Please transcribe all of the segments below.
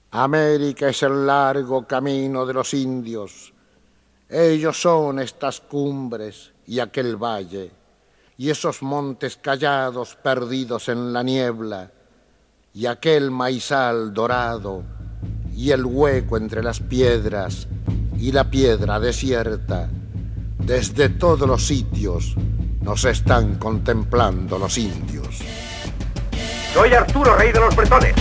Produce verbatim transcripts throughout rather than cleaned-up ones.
América es el largo camino de los indios. Ellos son estas cumbres y aquel valle, y esos montes callados perdidos en la niebla, y aquel maizal dorado, y el hueco entre las piedras, y la piedra desierta. Desde todos los sitios nos están contemplando los indios. Soy Arturo, rey de los bretones.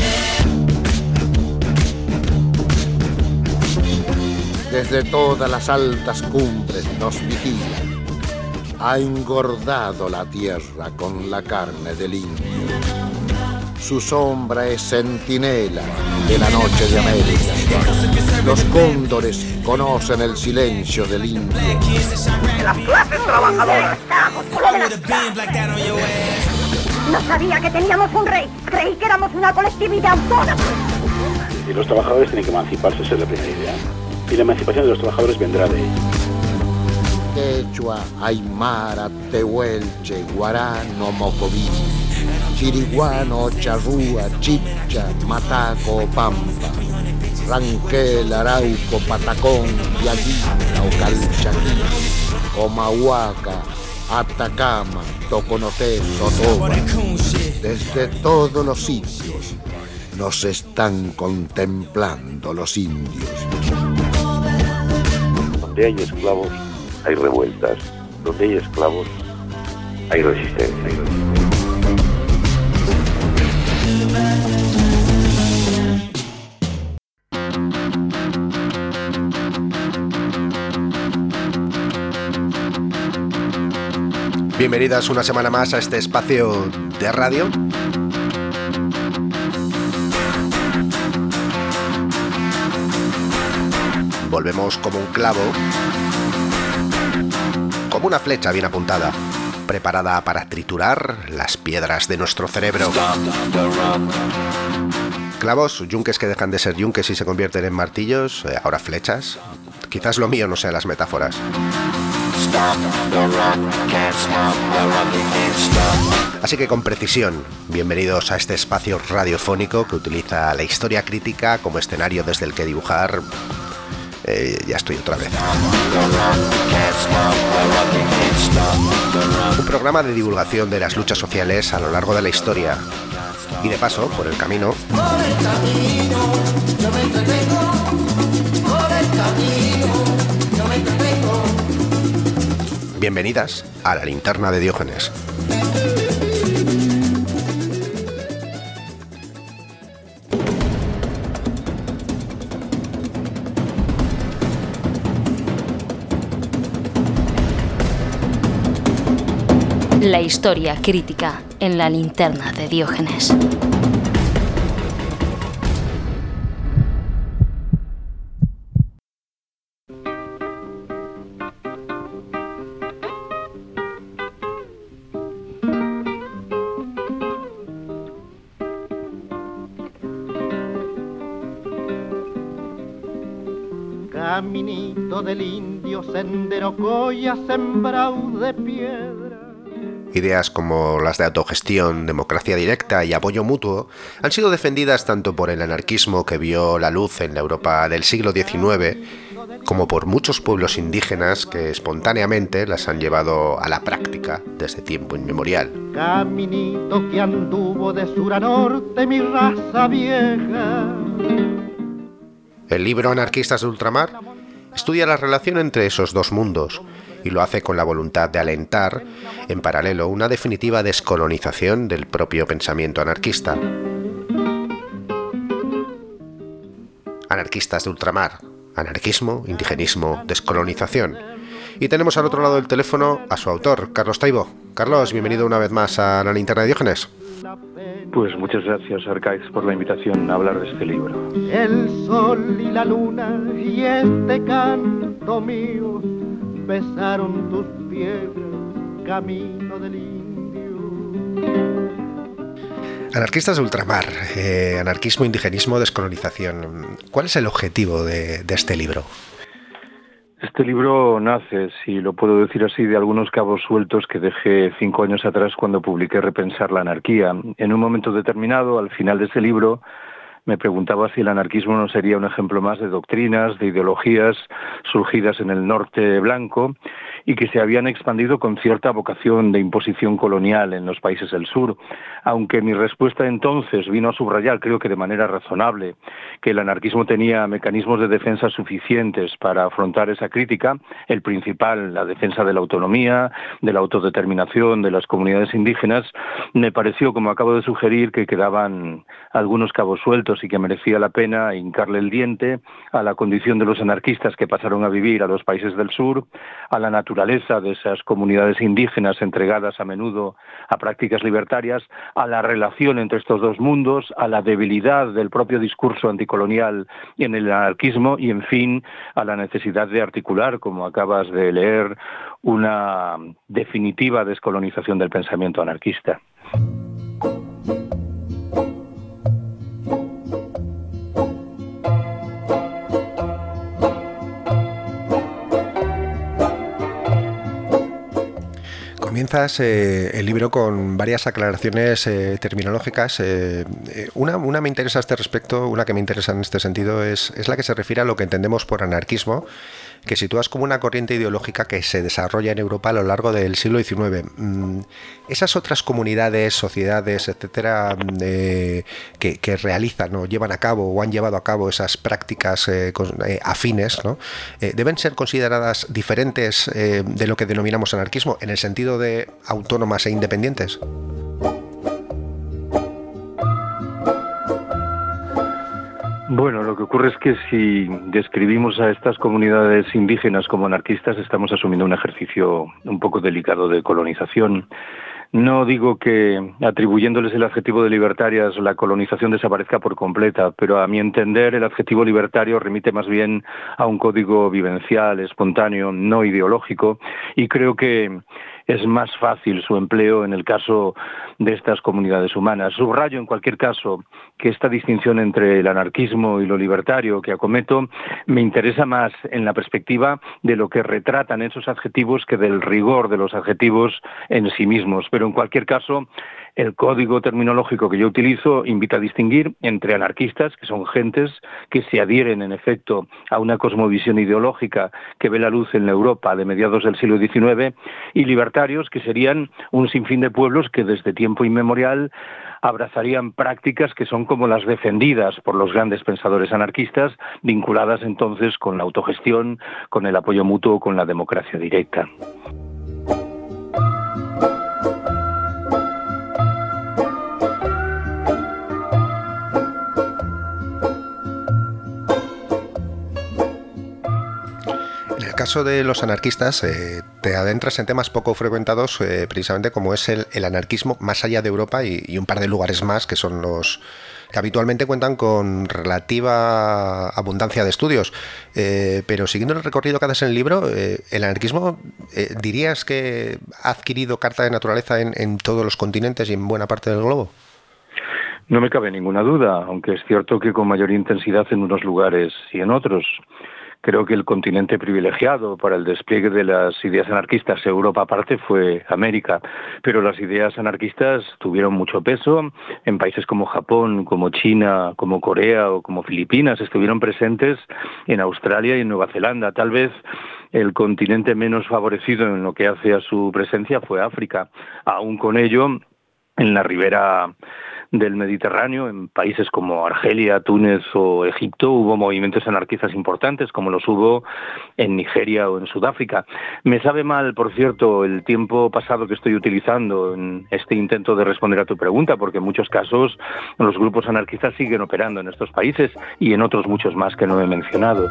Desde todas las altas cumbres nos vigilan. Ha engordado la tierra con la carne del indio. Su sombra es centinela de la noche de América. Los cóndores conocen el silencio del indio. De las clases trabajadoras. Estamos con lo de las clases. No sabía que teníamos un rey. Creí que éramos una colectividad autónoma. Y los trabajadores tienen que emanciparse, esa es la primera idea. Y la emancipación de los trabajadores vendrá de ellos. Quechua, Aymara, Tehuelche, Guarano, Mocoví, Chiriguano, Charrúa, Chipcha, Mataco, Pampa, Ranquel, Arauco, Patacón, Yaguita o Calchaquí, Comahuaca, Atacama, Toconoté, Sotoba. Desde todos los sitios nos están contemplando los indios. Donde hay esclavos, hay revueltas. Donde hay esclavos, hay resistencia. Bienvenidas una semana más a este espacio de radio. Volvemos como un clavo, como una flecha bien apuntada, preparada para triturar las piedras de nuestro cerebro. Clavos, yunques que dejan de ser yunques y se convierten en martillos, eh, ahora flechas. Quizás lo mío no sean las metáforas. Así que con precisión, bienvenidos a este espacio radiofónico que utiliza la historia crítica como escenario desde el que dibujar. Eh, ya estoy otra vez. Un programa de divulgación de las luchas sociales a lo largo de la historia. Y de paso, por el camino, bienvenidas a la linterna de Diógenes. La historia crítica en la linterna de Diógenes. Caminito del indio, sendero coya, sembrado de piedra. Ideas como las de autogestión, democracia directa y apoyo mutuo han sido defendidas tanto por el anarquismo que vio la luz en la Europa del siglo diecinueve, como por muchos pueblos indígenas que espontáneamente las han llevado a la práctica desde tiempo inmemorial. Caminito que anduvo de sur a norte mi raza vieja. El libro Anarquistas de Ultramar estudia la relación entre esos dos mundos y lo hace con la voluntad de alentar, en paralelo, una definitiva descolonización del propio pensamiento anarquista. Anarquistas de Ultramar, anarquismo, indigenismo, descolonización. Y tenemos al otro lado del teléfono a su autor, Carlos Taibo. Carlos, bienvenido una vez más a la linterna de Diógenes. Pues muchas gracias, Arcaiz, por la invitación a hablar de este libro. El sol y la luna y este canto mío besaron tus piedras, camino del indio. Anarquistas de Ultramar, eh, anarquismo, indigenismo, descolonización. ¿Cuál es el objetivo de, de este libro? Este libro nace, si lo puedo decir así, de algunos cabos sueltos que dejé cinco años atrás cuando publiqué Repensar la anarquía. En un momento determinado, al final de ese libro, me preguntaba si el anarquismo no sería un ejemplo más de doctrinas, de ideologías surgidas en el norte blanco y que se habían expandido con cierta vocación de imposición colonial en los países del sur, aunque mi respuesta entonces vino a subrayar, creo que de manera razonable, que el anarquismo tenía mecanismos de defensa suficientes para afrontar esa crítica, el principal, la defensa de la autonomía, de la autodeterminación de las comunidades indígenas, me pareció, como acabo de sugerir, que quedaban algunos cabos sueltos y que merecía la pena hincarle el diente a la condición de los anarquistas que pasaron a vivir a los países del sur, a la naturaleza de esas comunidades indígenas entregadas a menudo a prácticas libertarias, a la relación entre estos dos mundos, a la debilidad del propio discurso anticolonial en el anarquismo y, en fin, a la necesidad de articular, como acabas de leer, una definitiva descolonización del pensamiento anarquista. Comienzas eh, el libro con varias aclaraciones eh, terminológicas. Eh, una, una me interesa a este respecto, una que me interesa en este sentido es, es la que se refiere a lo que entendemos por anarquismo, que sitúas como una corriente ideológica que se desarrolla en Europa a lo largo del siglo diecinueve. Esas otras comunidades, sociedades, etcétera, eh, que, que realizan o llevan a cabo o han llevado a cabo esas prácticas eh, eh, afines, ¿no? Eh, ¿deben ser consideradas diferentes eh, de lo que denominamos anarquismo en el sentido de autónomas e independientes? Bueno, lo que ocurre es que si describimos a estas comunidades indígenas como anarquistas, estamos asumiendo un ejercicio un poco delicado de colonización. No digo que atribuyéndoles el adjetivo de libertarias la colonización desaparezca por completa, pero a mi entender el adjetivo libertario remite más bien a un código vivencial, espontáneo, no ideológico, y creo que es más fácil su empleo en el caso de estas comunidades humanas. Subrayo, en cualquier caso, que esta distinción entre el anarquismo y lo libertario que acometo me interesa más en la perspectiva de lo que retratan esos adjetivos que del rigor de los adjetivos en sí mismos. Pero en cualquier caso, el código terminológico que yo utilizo invita a distinguir entre anarquistas, que son gentes que se adhieren en efecto a una cosmovisión ideológica que ve la luz en la Europa de mediados del siglo diecinueve, y libertarios, que serían un sinfín de pueblos que desde tiempo inmemorial abrazarían prácticas que son como las defendidas por los grandes pensadores anarquistas, vinculadas entonces con la autogestión, con el apoyo mutuo, con la democracia directa. En el caso de los anarquistas, eh, te adentras en temas poco frecuentados, eh, precisamente como es el, el anarquismo más allá de Europa y, y un par de lugares más que son los que habitualmente cuentan con relativa abundancia de estudios. Eh, pero siguiendo el recorrido que haces en el libro, eh, ¿el anarquismo eh, dirías que ha adquirido carta de naturaleza en, en todos los continentes y en buena parte del globo? No me cabe ninguna duda, aunque es cierto que con mayor intensidad en unos lugares y en otros. Creo que el continente privilegiado para el despliegue de las ideas anarquistas, Europa aparte, fue América. Pero las ideas anarquistas tuvieron mucho peso en países como Japón, como China, como Corea o como Filipinas. Estuvieron presentes en Australia y en Nueva Zelanda. Tal vez el continente menos favorecido en lo que hace a su presencia fue África. Aún con ello, en la ribera del Mediterráneo, en países como Argelia, Túnez o Egipto, hubo movimientos anarquistas importantes, como los hubo en Nigeria o en Sudáfrica. Me sabe mal, por cierto, el tiempo pasado que estoy utilizando en este intento de responder a tu pregunta, porque en muchos casos los grupos anarquistas siguen operando en estos países y en otros muchos más que no he mencionado.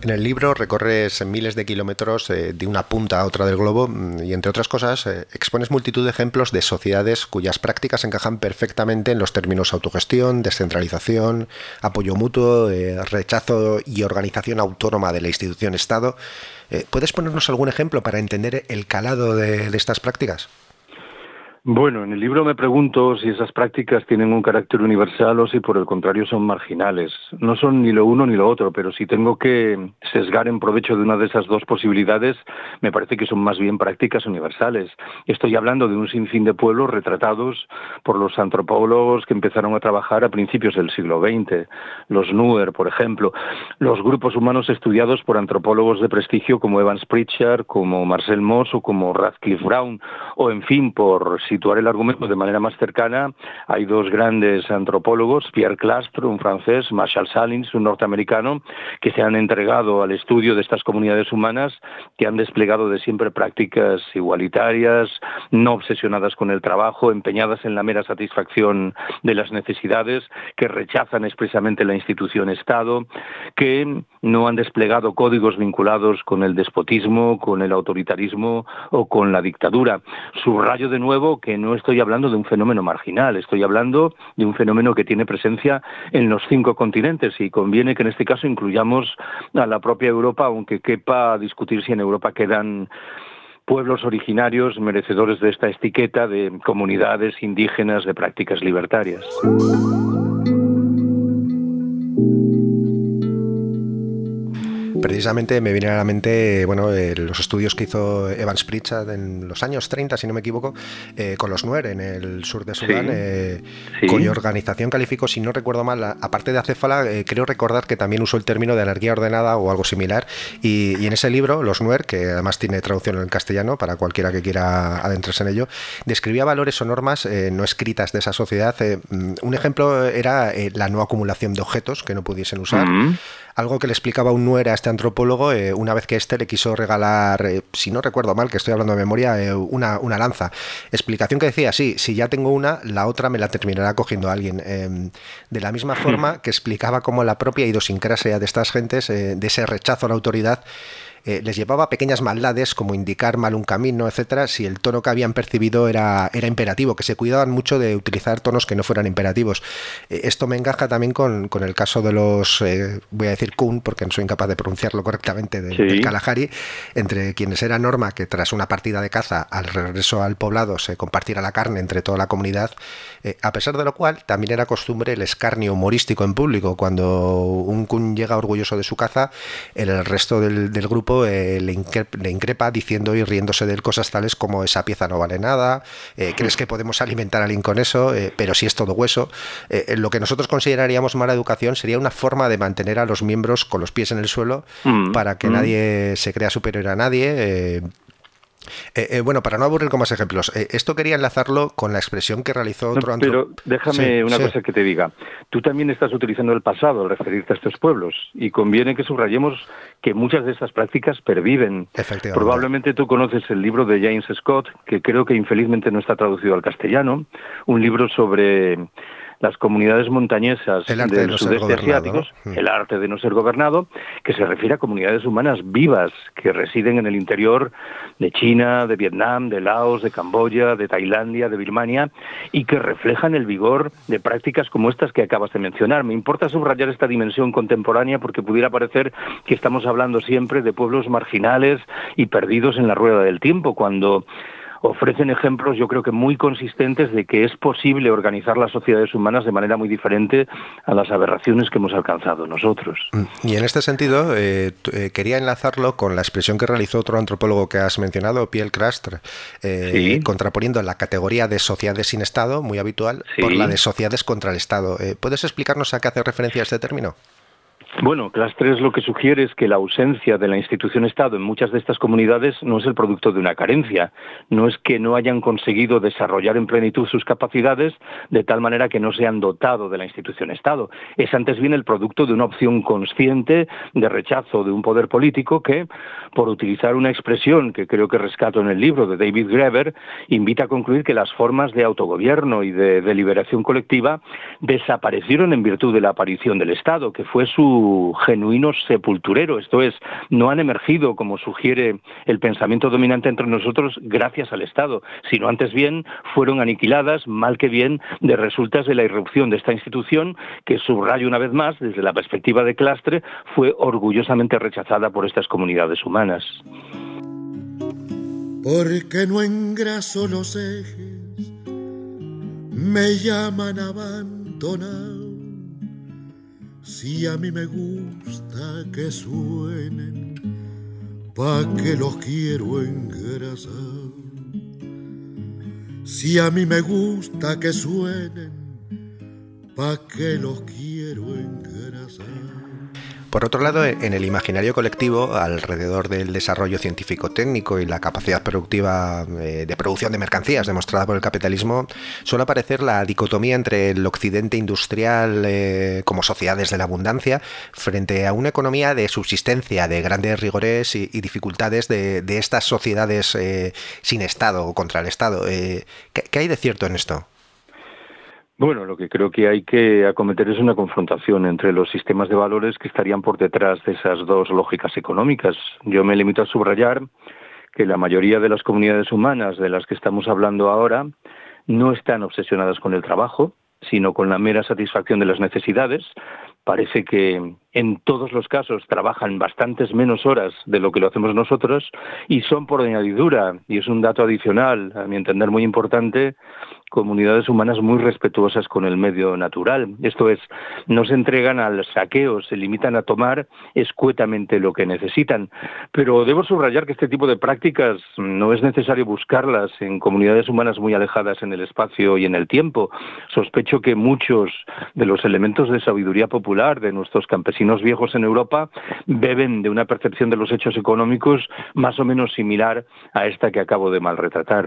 En el libro recorres miles de kilómetros eh, de una punta a otra del globo y, entre otras cosas, eh, expones multitud de ejemplos de sociedades cuyas prácticas encajan perfectamente en los términos autogestión, descentralización, apoyo mutuo, eh, rechazo y organización autónoma de la institución Estado. Eh, ¿Puedes ponernos algún ejemplo para entender el calado de, de estas prácticas? Bueno, en el libro me pregunto si esas prácticas tienen un carácter universal o si por el contrario son marginales. No son ni lo uno ni lo otro, pero si tengo que sesgar en provecho de una de esas dos posibilidades, me parece que son más bien prácticas universales. Estoy hablando de un sinfín de pueblos retratados por los antropólogos que empezaron a trabajar a principios del siglo veinte. Los Nuer, por ejemplo, los grupos humanos estudiados por antropólogos de prestigio como Evans Pritchard, como Marcel Mauss o como Radcliffe Brown, o en fin, por situar el argumento de manera más cercana, hay dos grandes antropólogos, Pierre Clastre, un francés, Marshall Salins, un norteamericano, que se han entregado al estudio de estas comunidades humanas, que han desplegado de siempre prácticas igualitarias, no obsesionadas con el trabajo, empeñadas en la mera satisfacción de las necesidades, que rechazan expresamente la institución Estado, que no han desplegado códigos vinculados con el despotismo, con el autoritarismo o con la dictadura. Subrayo de nuevo que no estoy hablando de un fenómeno marginal, estoy hablando de un fenómeno que tiene presencia en los cinco continentes y conviene que en este caso incluyamos a la propia Europa, aunque quepa discutir si en Europa quedan pueblos originarios merecedores de esta etiqueta de comunidades indígenas de prácticas libertarias. Precisamente me viene a la mente bueno, eh, los estudios que hizo Evans Pritchard en los años treinta, si no me equivoco, eh, con los Nuer en el sur de Sudán, sí, eh, sí. cuya organización calificó, si no recuerdo mal, aparte de acéfala, eh, creo recordar que también usó el término de anarquía ordenada o algo similar, y, y en ese libro, Los Nuer, que además tiene traducción en castellano para cualquiera que quiera adentrarse en ello, describía valores o normas eh, no escritas de esa sociedad. Eh, un ejemplo era eh, la no acumulación de objetos que no pudiesen usar, mm-hmm. algo que le explicaba un Nuer a este antropólogo eh, una vez que éste le quiso regalar, eh, si no recuerdo mal, que estoy hablando de memoria, eh, una, una lanza. Explicación que decía, sí, si ya tengo una, la otra me la terminará cogiendo alguien. Eh, de la misma forma que explicaba cómo la propia idiosincrasia de estas gentes, eh, de ese rechazo a la autoridad, Eh, les llevaba a pequeñas maldades como indicar mal un camino, etcétera, si el tono que habían percibido era, era imperativo, que se cuidaban mucho de utilizar tonos que no fueran imperativos. Eh, esto me encaja también con, con el caso de los, eh, voy a decir Kun, porque no soy incapaz de pronunciarlo correctamente, de, sí. del Kalahari, entre quienes era norma que tras una partida de caza al regreso al poblado se compartiera la carne entre toda la comunidad, eh, a pesar de lo cual también era costumbre el escarnio humorístico en público. Cuando un Kun llega orgulloso de su caza, el resto del, del grupo Eh, le, increpa, le increpa diciendo y riéndose de él cosas tales como esa pieza no vale nada, eh, crees que podemos alimentar a alguien con eso, eh, pero si es todo hueso. Eh, lo que nosotros consideraríamos mala educación sería una forma de mantener a los miembros con los pies en el suelo mm, para que mm. nadie se crea superior a nadie. eh, Eh, eh, bueno, para no aburrir con más ejemplos, eh, esto quería enlazarlo con la expresión que realizó otro no, Pero déjame sí, una sí. cosa que te diga. Tú también estás utilizando el pasado al referirte a estos pueblos y conviene que subrayemos que muchas de estas prácticas perviven. Probablemente tú conoces el libro de James Scott, que creo que infelizmente no está traducido al castellano, un libro sobre las comunidades montañesas del de no sudeste asiático, ¿no? El arte de no ser gobernado, que se refiere a comunidades humanas vivas que residen en el interior de China, de Vietnam, de Laos, de Camboya, de Tailandia, de Birmania, y que reflejan el vigor de prácticas como estas que acabas de mencionar. Me importa subrayar esta dimensión contemporánea porque pudiera parecer que estamos hablando siempre de pueblos marginales y perdidos en la rueda del tiempo, cuando ofrecen ejemplos, yo creo que muy consistentes, de que es posible organizar las sociedades humanas de manera muy diferente a las aberraciones que hemos alcanzado nosotros. Y en este sentido, eh, eh, quería enlazarlo con la expresión que realizó otro antropólogo que has mencionado, Pierre Clastre, eh, ¿sí? contraponiendo la categoría de sociedades sin Estado, muy habitual, ¿sí? por la de sociedades contra el Estado. Eh, ¿Puedes explicarnos a qué hace referencia este término? Bueno, Clastres lo que sugiere es que la ausencia de la institución Estado en muchas de estas comunidades no es el producto de una carencia, no es que no hayan conseguido desarrollar en plenitud sus capacidades de tal manera que no se han dotado de la institución Estado, es antes bien el producto de una opción consciente de rechazo de un poder político que, por utilizar una expresión que creo que rescato en el libro de David Graeber, invita a concluir que las formas de autogobierno y de deliberación colectiva desaparecieron en virtud de la aparición del Estado, que fue su espíritu genuino sepulturero. Esto es, no han emergido, como sugiere el pensamiento dominante entre nosotros, gracias al Estado, sino antes bien fueron aniquiladas, mal que bien, de resultas de la irrupción de esta institución que, subrayo una vez más, desde la perspectiva de Clastre, fue orgullosamente rechazada por estas comunidades humanas. Porque no engraso los ejes, me llaman abandonado. Si a mí me gusta que suenen, pa' que los quiero engrasar. Si a mí me gusta que suenen, pa' que los quiero engrasar. Por otro lado, en el imaginario colectivo, alrededor del desarrollo científico-técnico y la capacidad productiva eh, de producción de mercancías demostrada por el capitalismo, suele aparecer la dicotomía entre el occidente industrial eh, como sociedades de la abundancia frente a una economía de subsistencia, de grandes rigores y, y dificultades de, de estas sociedades eh, sin Estado o contra el Estado. Eh, ¿qué, ¿Qué hay de cierto en esto? Bueno, lo que creo que hay que acometer es una confrontación entre los sistemas de valores que estarían por detrás de esas dos lógicas económicas. Yo me limito a subrayar que la mayoría de las comunidades humanas de las que estamos hablando ahora no están obsesionadas con el trabajo, sino con la mera satisfacción de las necesidades. Parece que en todos los casos trabajan bastantes menos horas de lo que lo hacemos nosotros y son, por añadidura, y es un dato adicional, a mi entender muy importante, comunidades humanas muy respetuosas con el medio natural. Esto es, no se entregan al saqueo, se limitan a tomar escuetamente lo que necesitan. Pero debo subrayar que este tipo de prácticas no es necesario buscarlas en comunidades humanas muy alejadas en el espacio y en el tiempo. Sospecho que muchos de los elementos de sabiduría popular de nuestros campesinos viejos en Europa beben de una percepción de los hechos económicos más o menos similar a esta que acabo de mal retratar.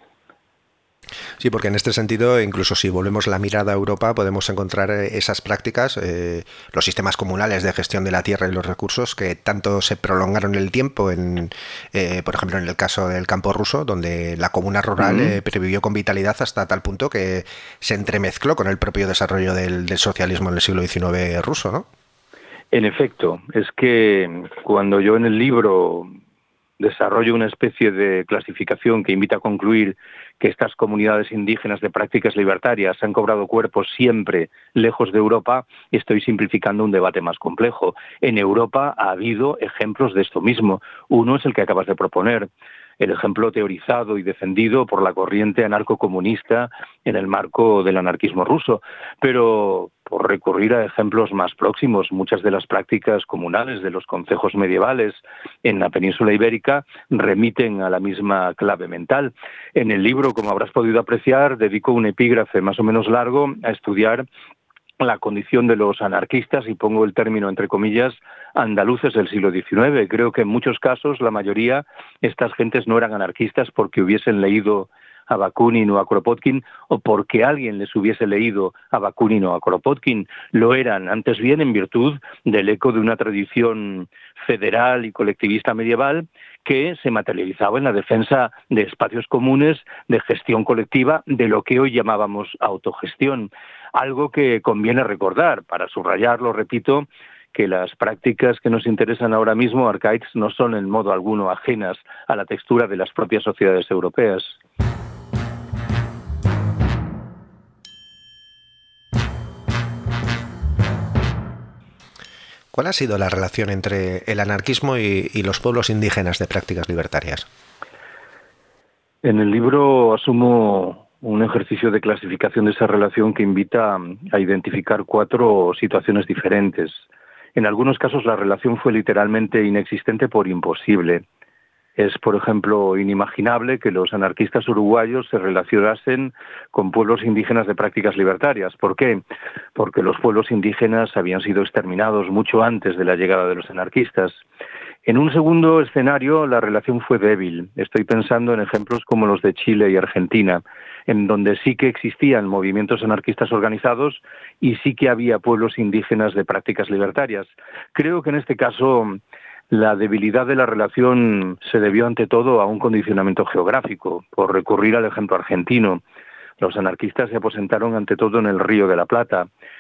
Sí, porque en este sentido, incluso si volvemos la mirada a Europa, podemos encontrar esas prácticas, eh, los sistemas comunales de gestión de la tierra y los recursos que tanto se prolongaron en el tiempo, en, eh, por ejemplo, en el caso del campo ruso, donde la comuna rural uh-huh. eh, previvió con vitalidad hasta tal punto que se entremezcló con el propio desarrollo del, del socialismo en el siglo diecinueve ruso, ¿no? En efecto, es que cuando yo en el libro desarrollo una especie de clasificación que invita a concluir que estas comunidades indígenas de prácticas libertarias han cobrado cuerpos siempre lejos de Europa, estoy simplificando un debate más complejo. En Europa ha habido ejemplos de esto mismo. Uno es el que acabas de proponer, el ejemplo teorizado y defendido por la corriente anarcocomunista en el marco del anarquismo ruso. Pero por recurrir a ejemplos más próximos, muchas de las prácticas comunales de los concejos medievales en la península ibérica remiten a la misma clave mental. En el libro, como habrás podido apreciar, dedico un epígrafe más o menos largo a estudiar la condición de los anarquistas, y pongo el término entre comillas, andaluces del siglo diecinueve. Creo que en muchos casos, la mayoría, estas gentes no eran anarquistas porque hubiesen leído a Bakunin o a Kropotkin, o porque alguien les hubiese leído a Bakunin o a Kropotkin. Lo eran, antes bien, en virtud del eco de una tradición federal y colectivista medieval que se materializaba en la defensa de espacios comunes, de gestión colectiva, de lo que hoy llamábamos autogestión. Algo que conviene recordar, para subrayarlo, repito, que las prácticas que nos interesan ahora mismo, arcaics, no son en modo alguno ajenas a la textura de las propias sociedades europeas. ¿Cuál ha sido la relación entre el anarquismo y, y los pueblos indígenas de prácticas libertarias? En el libro asumo un ejercicio de clasificación de esa relación que invita a identificar cuatro situaciones diferentes. En algunos casos la relación fue literalmente inexistente por imposible. Es, por ejemplo, inimaginable que los anarquistas uruguayos se relacionasen con pueblos indígenas de prácticas libertarias. ¿Por qué? Porque los pueblos indígenas habían sido exterminados mucho antes de la llegada de los anarquistas. En un segundo escenario, la relación fue débil. Estoy pensando en ejemplos como los de Chile y Argentina, en donde sí que existían movimientos anarquistas organizados y sí que había pueblos indígenas de prácticas libertarias. Creo que en este caso la debilidad de la relación se debió ante todo a un condicionamiento geográfico. Por recurrir al ejemplo argentino, los anarquistas se aposentaron ante todo en el Río de la Plata.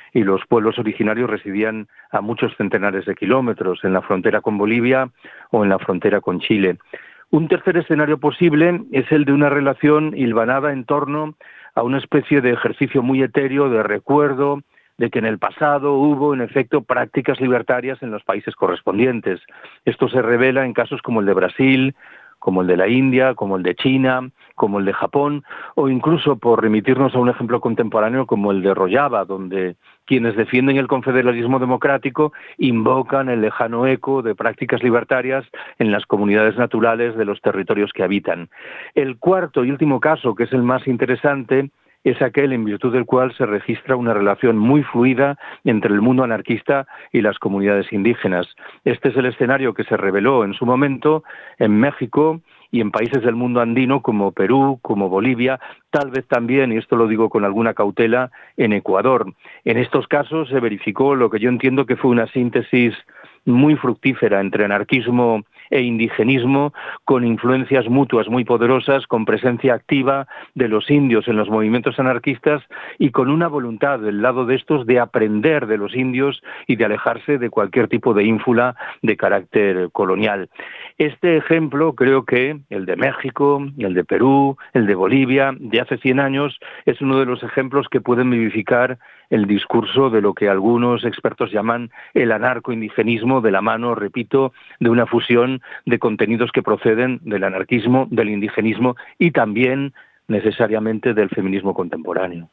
y los pueblos originarios residían a muchos centenares de kilómetros, en la frontera con Bolivia o en la frontera con Chile. Un tercer escenario posible es el de una relación hilvanada en torno a una especie de ejercicio muy etéreo de recuerdo de que en el pasado hubo, en efecto, prácticas libertarias en los países correspondientes. Esto se revela en casos como el de Brasil, como el de la India, como el de China, como el de Japón, o incluso, por remitirnos a un ejemplo contemporáneo, como el de Rojava, donde quienes defienden el confederalismo democrático invocan el lejano eco de prácticas libertarias en las comunidades naturales de los territorios que habitan. El cuarto y último caso, que es el más interesante, es aquel en virtud del cual se registra una relación muy fluida entre el mundo anarquista y las comunidades indígenas. Este es el escenario que se reveló en su momento en México y en países del mundo andino como Perú, como Bolivia, tal vez también, y esto lo digo con alguna cautela, en Ecuador. En estos casos se verificó lo que yo entiendo que fue una síntesis muy fructífera entre anarquismo e indigenismo, con influencias mutuas muy poderosas, con presencia activa de los indios en los movimientos anarquistas y con una voluntad del lado de estos de aprender de los indios y de alejarse de cualquier tipo de ínfula de carácter colonial. Este ejemplo, creo que el de México, el de Perú, el de Bolivia, de hace cien años, es uno de los ejemplos que pueden vivificar el discurso de lo que algunos expertos llaman el anarcoindigenismo, de la mano, repito, de una fusión de contenidos que proceden del anarquismo, del indigenismo y también necesariamente del feminismo contemporáneo.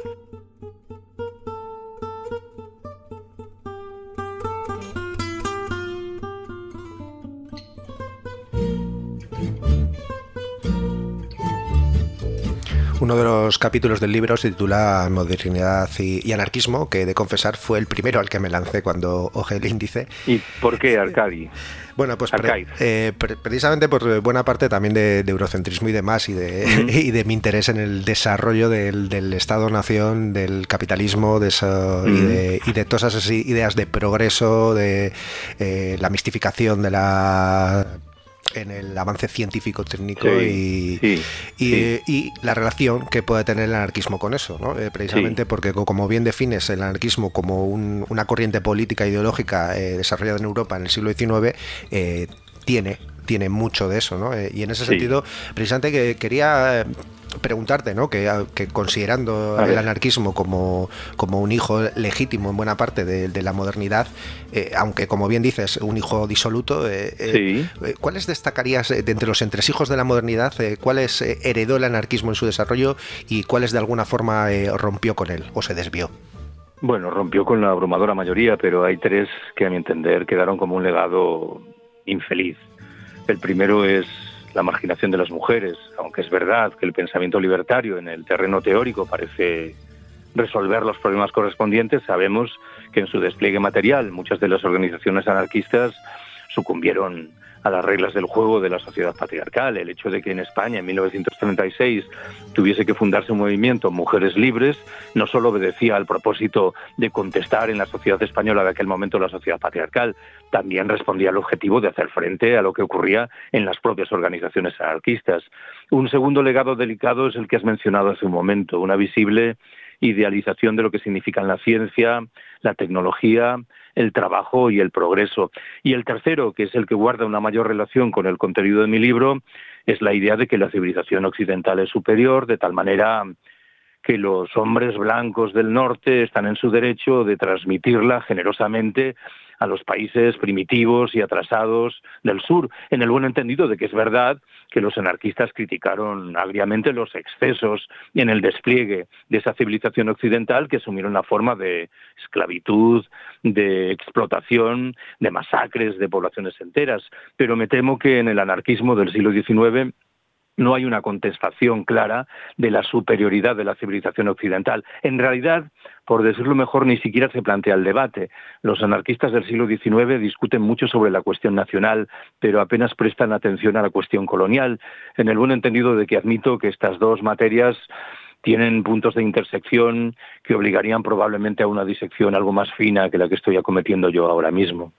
Uno de los capítulos del libro se titula Modernidad y, y anarquismo, que he de confesar fue el primero al que me lancé cuando hojeé el índice. ¿Y por qué Arcadi? Bueno, pues pre, eh, pre, precisamente por buena parte también de, de eurocentrismo y demás, y de, uh-huh. y de mi interés en el desarrollo del, del Estado-nación, del capitalismo, de eso, uh-huh. y, de, y de todas esas ideas de progreso, de eh, la mistificación de la... en el avance científico técnico sí, y, sí, y, sí. y la relación que puede tener el anarquismo con eso, ¿no? Eh, precisamente sí. porque, como bien defines el anarquismo como un, una corriente política ideológica eh, desarrollada en Europa en el siglo diecinueve, eh, tiene tiene mucho de eso, ¿no? Eh, y en ese sí. sentido, precisamente que quería preguntarte, ¿no? Que, que considerando el anarquismo como, como un hijo legítimo en buena parte de, de la modernidad, eh, aunque como bien dices, un hijo disoluto, eh, sí. eh, ¿cuáles destacarías de entre los entresijos de la modernidad? Eh, ¿Cuáles eh, heredó el anarquismo en su desarrollo y cuáles de alguna forma eh, rompió con él o se desvió? Bueno, rompió con la abrumadora mayoría, pero hay tres que a mi entender quedaron como un legado infeliz. El primero es la marginación de las mujeres, aunque es verdad que el pensamiento libertario en el terreno teórico parece resolver los problemas correspondientes, sabemos que en su despliegue material muchas de las organizaciones anarquistas sucumbieron a las reglas del juego de la sociedad patriarcal. El hecho de que en España en mil novecientos treinta y seis tuviese que fundarse un movimiento Mujeres Libres no solo obedecía al propósito de contestar en la sociedad española de aquel momento la sociedad patriarcal, también respondía al objetivo de hacer frente a lo que ocurría en las propias organizaciones anarquistas. Un segundo legado delicado es el que has mencionado hace un momento, una visible idealización de lo que significan la ciencia, la tecnología, el trabajo y el progreso. Y el tercero, que es el que guarda una mayor relación con el contenido de mi libro, es la idea de que la civilización occidental es superior, de tal manera que los hombres blancos del norte están en su derecho de transmitirla generosamente a los países primitivos y atrasados del sur, en el buen entendido de que es verdad que los anarquistas criticaron agriamente los excesos en el despliegue de esa civilización occidental que asumieron la forma de esclavitud, de explotación, de masacres de poblaciones enteras. Pero me temo que en el anarquismo del siglo diecinueve no hay una contestación clara de la superioridad de la civilización occidental. En realidad, por decirlo mejor, ni siquiera se plantea el debate. Los anarquistas del siglo diecinueve discuten mucho sobre la cuestión nacional, pero apenas prestan atención a la cuestión colonial, en el buen entendido de que admito que estas dos materias tienen puntos de intersección que obligarían probablemente a una disección algo más fina que la que estoy acometiendo yo ahora mismo.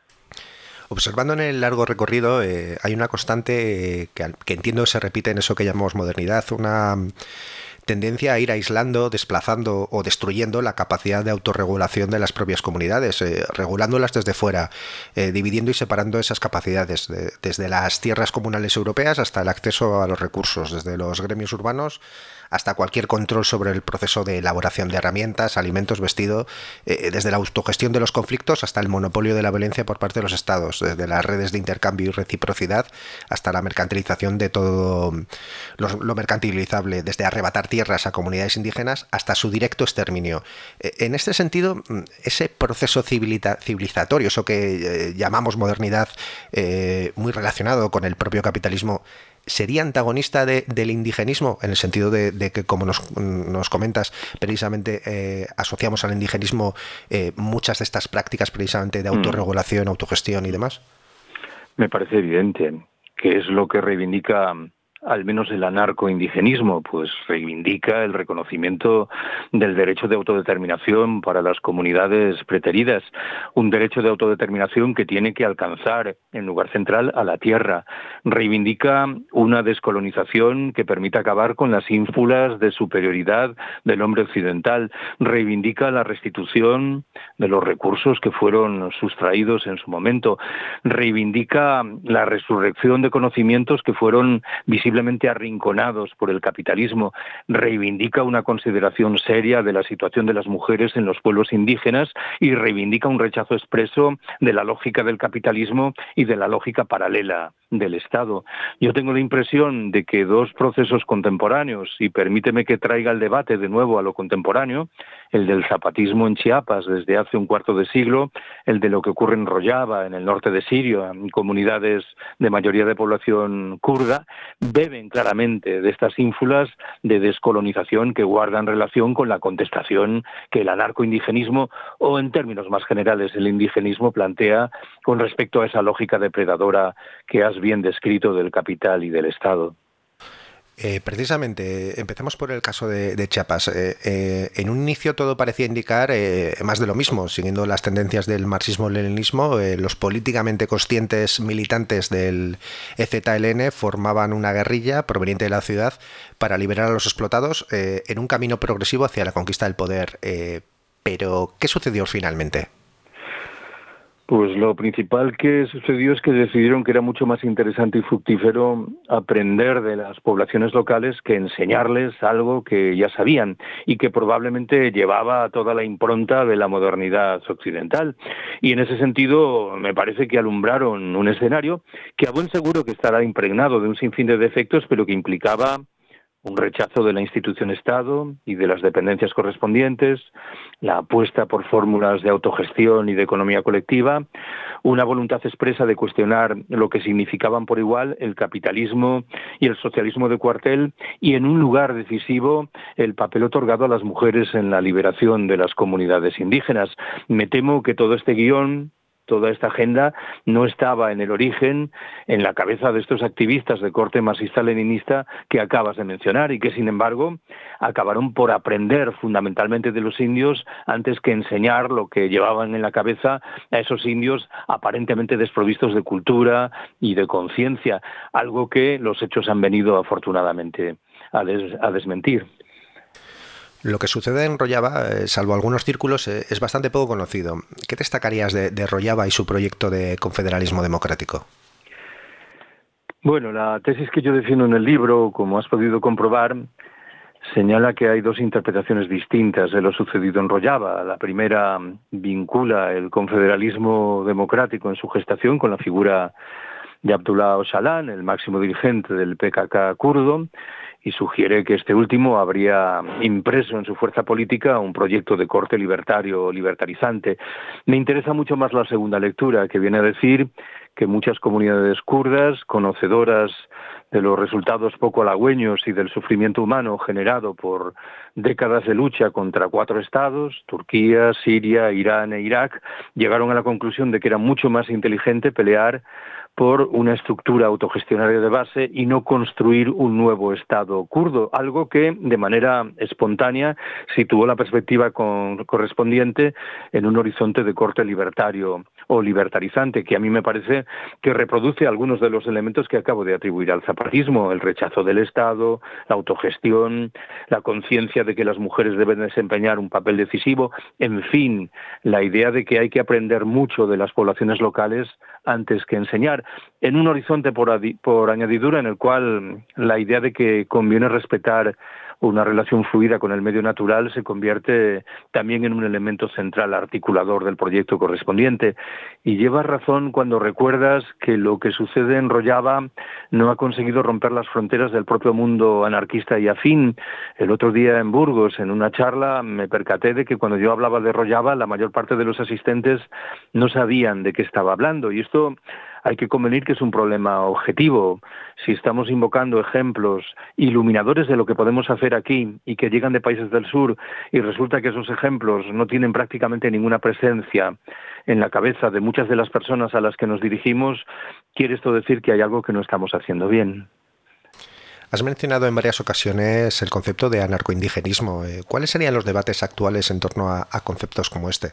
Observando en el largo recorrido, eh, hay una constante eh, que, que entiendo se repite en eso que llamamos modernidad, una tendencia a ir aislando, desplazando o destruyendo la capacidad de autorregulación de las propias comunidades, eh, regulándolas desde fuera, eh, dividiendo y separando esas capacidades, de, desde las tierras comunales europeas hasta el acceso a los recursos, desde los gremios urbanos hasta cualquier control sobre el proceso de elaboración de herramientas, alimentos, vestido, eh, desde la autogestión de los conflictos hasta el monopolio de la violencia por parte de los estados, desde las redes de intercambio y reciprocidad hasta la mercantilización de todo lo, lo mercantilizable, desde arrebatar tierras a comunidades indígenas hasta su directo exterminio. Eh, en este sentido, ese proceso civilita, civilizatorio, eso que eh, llamamos modernidad, eh, muy relacionado con el propio capitalismo, ¿sería antagonista de, del indigenismo? En el sentido de, de que, como nos, nos comentas, precisamente eh, asociamos al indigenismo eh, muchas de estas prácticas precisamente de autorregulación, mm. autogestión y demás. Me parece evidente que es lo que reivindica al menos el anarcoindigenismo, pues reivindica el reconocimiento del derecho de autodeterminación para las comunidades preteridas, un derecho de autodeterminación que tiene que alcanzar en lugar central a la tierra. Reivindica una descolonización que permita acabar con las ínfulas de superioridad del hombre occidental. Reivindica la restitución de los recursos que fueron sustraídos en su momento. Reivindica la resurrección de conocimientos que fueron visiblemente arrinconados por el capitalismo. Reivindica una consideración seria de la situación de las mujeres en los pueblos indígenas y reivindica un rechazo expreso de la lógica del capitalismo y de la lógica paralela del Estado. Yo tengo la impresión de que dos procesos contemporáneos, y permíteme que traiga el debate de nuevo a lo contemporáneo, el del zapatismo en Chiapas desde hace un cuarto de siglo, el de lo que ocurre en Rojava, en el norte de Siria, en comunidades de mayoría de población kurda, beben claramente de estas ínfulas de descolonización que guardan relación con la contestación que el anarcoindigenismo, o en términos más generales el indigenismo, plantea con respecto a esa lógica depredadora que has bien descrito del capital y del Estado. Eh, precisamente, empecemos por el caso de, de Chiapas. Eh, eh, en un inicio todo parecía indicar eh, más de lo mismo, siguiendo las tendencias del marxismo-leninismo. Eh, los políticamente conscientes militantes del E Z L N formaban una guerrilla proveniente de la ciudad para liberar a los explotados eh, en un camino progresivo hacia la conquista del poder. Eh, pero, ¿qué sucedió finalmente? Pues lo principal que sucedió es que decidieron que era mucho más interesante y fructífero aprender de las poblaciones locales que enseñarles algo que ya sabían y que probablemente llevaba toda la impronta de la modernidad occidental. Y en ese sentido me parece que alumbraron un escenario que a buen seguro que estará impregnado de un sinfín de defectos, pero que implicaba un rechazo de la institución Estado y de las dependencias correspondientes, la apuesta por fórmulas de autogestión y de economía colectiva, una voluntad expresa de cuestionar lo que significaban por igual el capitalismo y el socialismo de cuartel, y en un lugar decisivo el papel otorgado a las mujeres en la liberación de las comunidades indígenas. Me temo que todo este guión, toda esta agenda no estaba en el origen, en la cabeza de estos activistas de corte marxista-leninista que acabas de mencionar y que, sin embargo, acabaron por aprender fundamentalmente de los indios antes que enseñar lo que llevaban en la cabeza a esos indios aparentemente desprovistos de cultura y de conciencia, algo que los hechos han venido afortunadamente a, des- a desmentir. Lo que sucede en Rojava, eh, salvo algunos círculos, eh, es bastante poco conocido. ¿Qué destacarías de, de Rojava y su proyecto de confederalismo democrático? Bueno, la tesis que yo defiendo en el libro, como has podido comprobar, señala que hay dos interpretaciones distintas de lo sucedido en Rojava. La primera vincula el confederalismo democrático en su gestación con la figura de Abdullah Öcalan, el máximo dirigente del P K K kurdo, y sugiere que este último habría impreso en su fuerza política un proyecto de corte libertario o libertarizante. Me interesa mucho más la segunda lectura, que viene a decir que muchas comunidades kurdas, conocedoras de los resultados poco halagüeños y del sufrimiento humano generado por décadas de lucha contra cuatro estados, Turquía, Siria, Irán e Irak, llegaron a la conclusión de que era mucho más inteligente pelear por una estructura autogestionaria de base y no construir un nuevo Estado kurdo, algo que de manera espontánea situó la perspectiva con, correspondiente en un horizonte de corte libertario o libertarizante, que a mí me parece que reproduce algunos de los elementos que acabo de atribuir al zapatismo: el rechazo del Estado, la autogestión, la conciencia de que las mujeres deben desempeñar un papel decisivo, en fin, la idea de que hay que aprender mucho de las poblaciones locales antes que enseñar, en un horizonte por, por añadidura en el cual la idea de que conviene respetar una relación fluida con el medio natural se convierte también en un elemento central articulador del proyecto correspondiente. Y llevas razón cuando recuerdas que lo que sucede en Rojava no ha conseguido romper las fronteras del propio mundo anarquista y afín. El otro día en Burgos, en una charla, me percaté de que cuando yo hablaba de Rojava, la mayor parte de los asistentes no sabían de qué estaba hablando, y esto hay que convenir que es un problema objetivo. Si estamos invocando ejemplos iluminadores de lo que podemos hacer aquí y que llegan de países del sur, y resulta que esos ejemplos no tienen prácticamente ninguna presencia en la cabeza de muchas de las personas a las que nos dirigimos, quiere esto decir que hay algo que no estamos haciendo bien. Has mencionado en varias ocasiones el concepto de anarcoindigenismo. ¿Cuáles serían los debates actuales en torno a, a conceptos como este?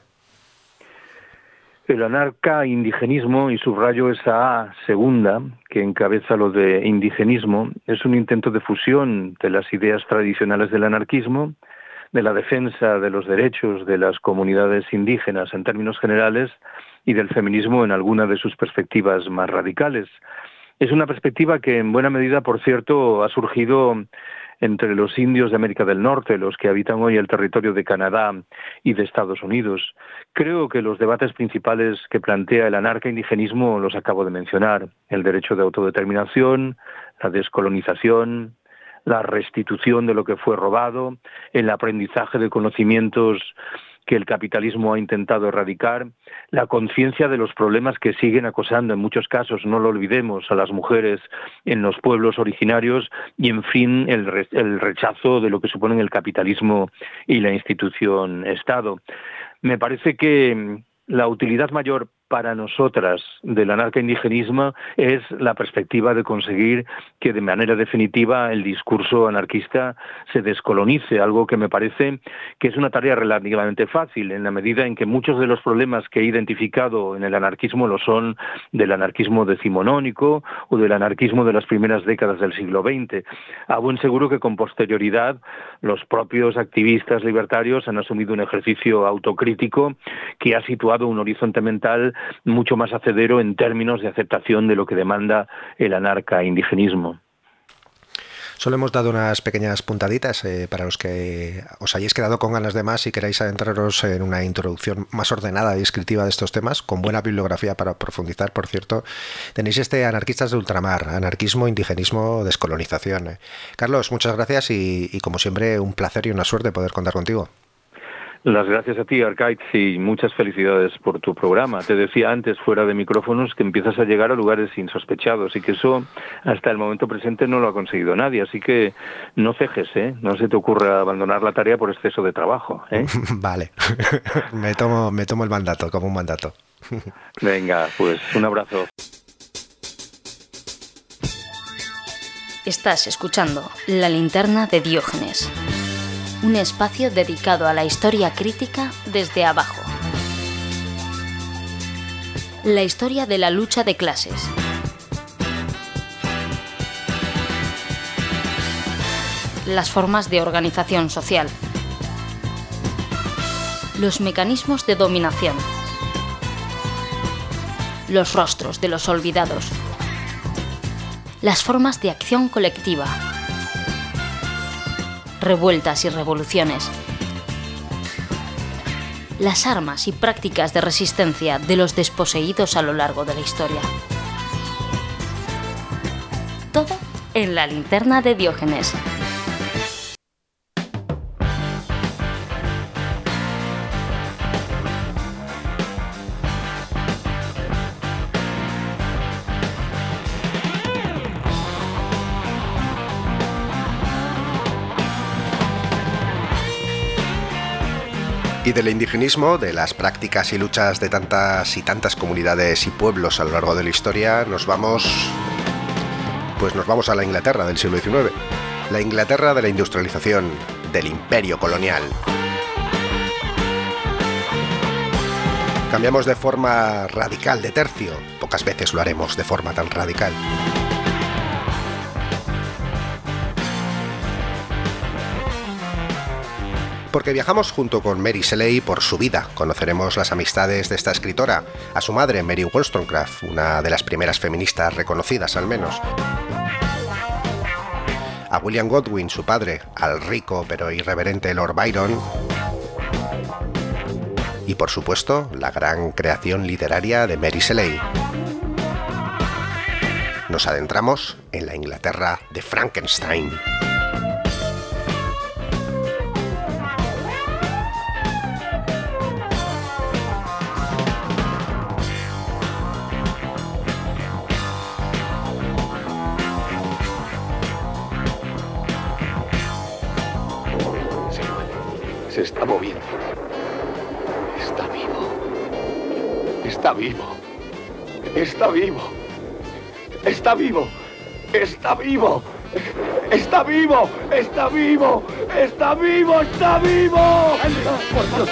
El anarca-indigenismo, y subrayo esa A segunda que encabeza lo de indigenismo, es un intento de fusión de las ideas tradicionales del anarquismo, de la defensa de los derechos de las comunidades indígenas en términos generales y del feminismo en alguna de sus perspectivas más radicales. Es una perspectiva que en buena medida, por cierto, ha surgido entre los indios de América del Norte, los que habitan hoy el territorio de Canadá y de Estados Unidos. Creo que los debates principales que plantea el anarca-indigenismo los acabo de mencionar: el derecho de autodeterminación, la descolonización, la restitución de lo que fue robado, el aprendizaje de conocimientos que el capitalismo ha intentado erradicar, la conciencia de los problemas que siguen acosando en muchos casos, no lo olvidemos, a las mujeres en los pueblos originarios, y en fin el, re el rechazo de lo que suponen el capitalismo y la institución Estado. Me parece que la utilidad mayor para nosotras del anarca-indigenismo es la perspectiva de conseguir que de manera definitiva el discurso anarquista se descolonice, algo que me parece que es una tarea relativamente fácil, en la medida en que muchos de los problemas que he identificado en el anarquismo lo son del anarquismo decimonónico o del anarquismo de las primeras décadas del siglo veinte. A buen seguro que con posterioridad los propios activistas libertarios han asumido un ejercicio autocrítico que ha situado un horizonte mental mucho más hacedero en términos de aceptación de lo que demanda el anarca-indigenismo. Solo hemos dado unas pequeñas puntaditas eh, para los que os hayáis quedado con ganas de más y queráis adentraros en una introducción más ordenada y descriptiva de estos temas, con buena bibliografía para profundizar, por cierto. Tenéis este Anarquistas de Ultramar, Anarquismo, Indigenismo, Descolonización. Eh. Carlos, muchas gracias y, y como siempre un placer y una suerte poder contar contigo. Las gracias a ti, Arkaitz, y muchas felicidades por tu programa. Te decía antes, fuera de micrófonos, que empiezas a llegar a lugares insospechados y que eso, hasta el momento presente, no lo ha conseguido nadie. Así que no cejes, ¿eh? No se te ocurra abandonar la tarea por exceso de trabajo, ¿eh? Vale, me tomo, me tomo el mandato, como un mandato. Venga, pues un abrazo. Estás escuchando La Linterna de Diógenes, un espacio dedicado a la historia crítica desde abajo. La historia de la lucha de clases. Las formas de organización social. Los mecanismos de dominación. Los rostros de los olvidados. Las formas de acción colectiva. Revueltas y revoluciones. Las armas y prácticas de resistencia de los desposeídos a lo largo de la historia. Todo en La Linterna de Diógenes. Y del indigenismo, de las prácticas y luchas de tantas y tantas comunidades y pueblos a lo largo de la historia, nos vamos, pues nos vamos a la Inglaterra del siglo diecinueve. La Inglaterra de la industrialización, del imperio colonial. Cambiamos de forma radical de tercio. Pocas veces lo haremos de forma tan radical. Porque viajamos junto con Mary Shelley por su vida. Conoceremos las amistades de esta escritora, a su madre Mary Wollstonecraft, una de las primeras feministas reconocidas al menos, a William Godwin, su padre, al rico pero irreverente Lord Byron y por supuesto la gran creación literaria de Mary Shelley. Nos adentramos en la Inglaterra de Frankenstein. Se está moviendo. Está vivo. Está vivo. Está vivo. Está vivo. Está vivo. Está vivo. Está vivo. Está vivo. Está vivo. Por Dios.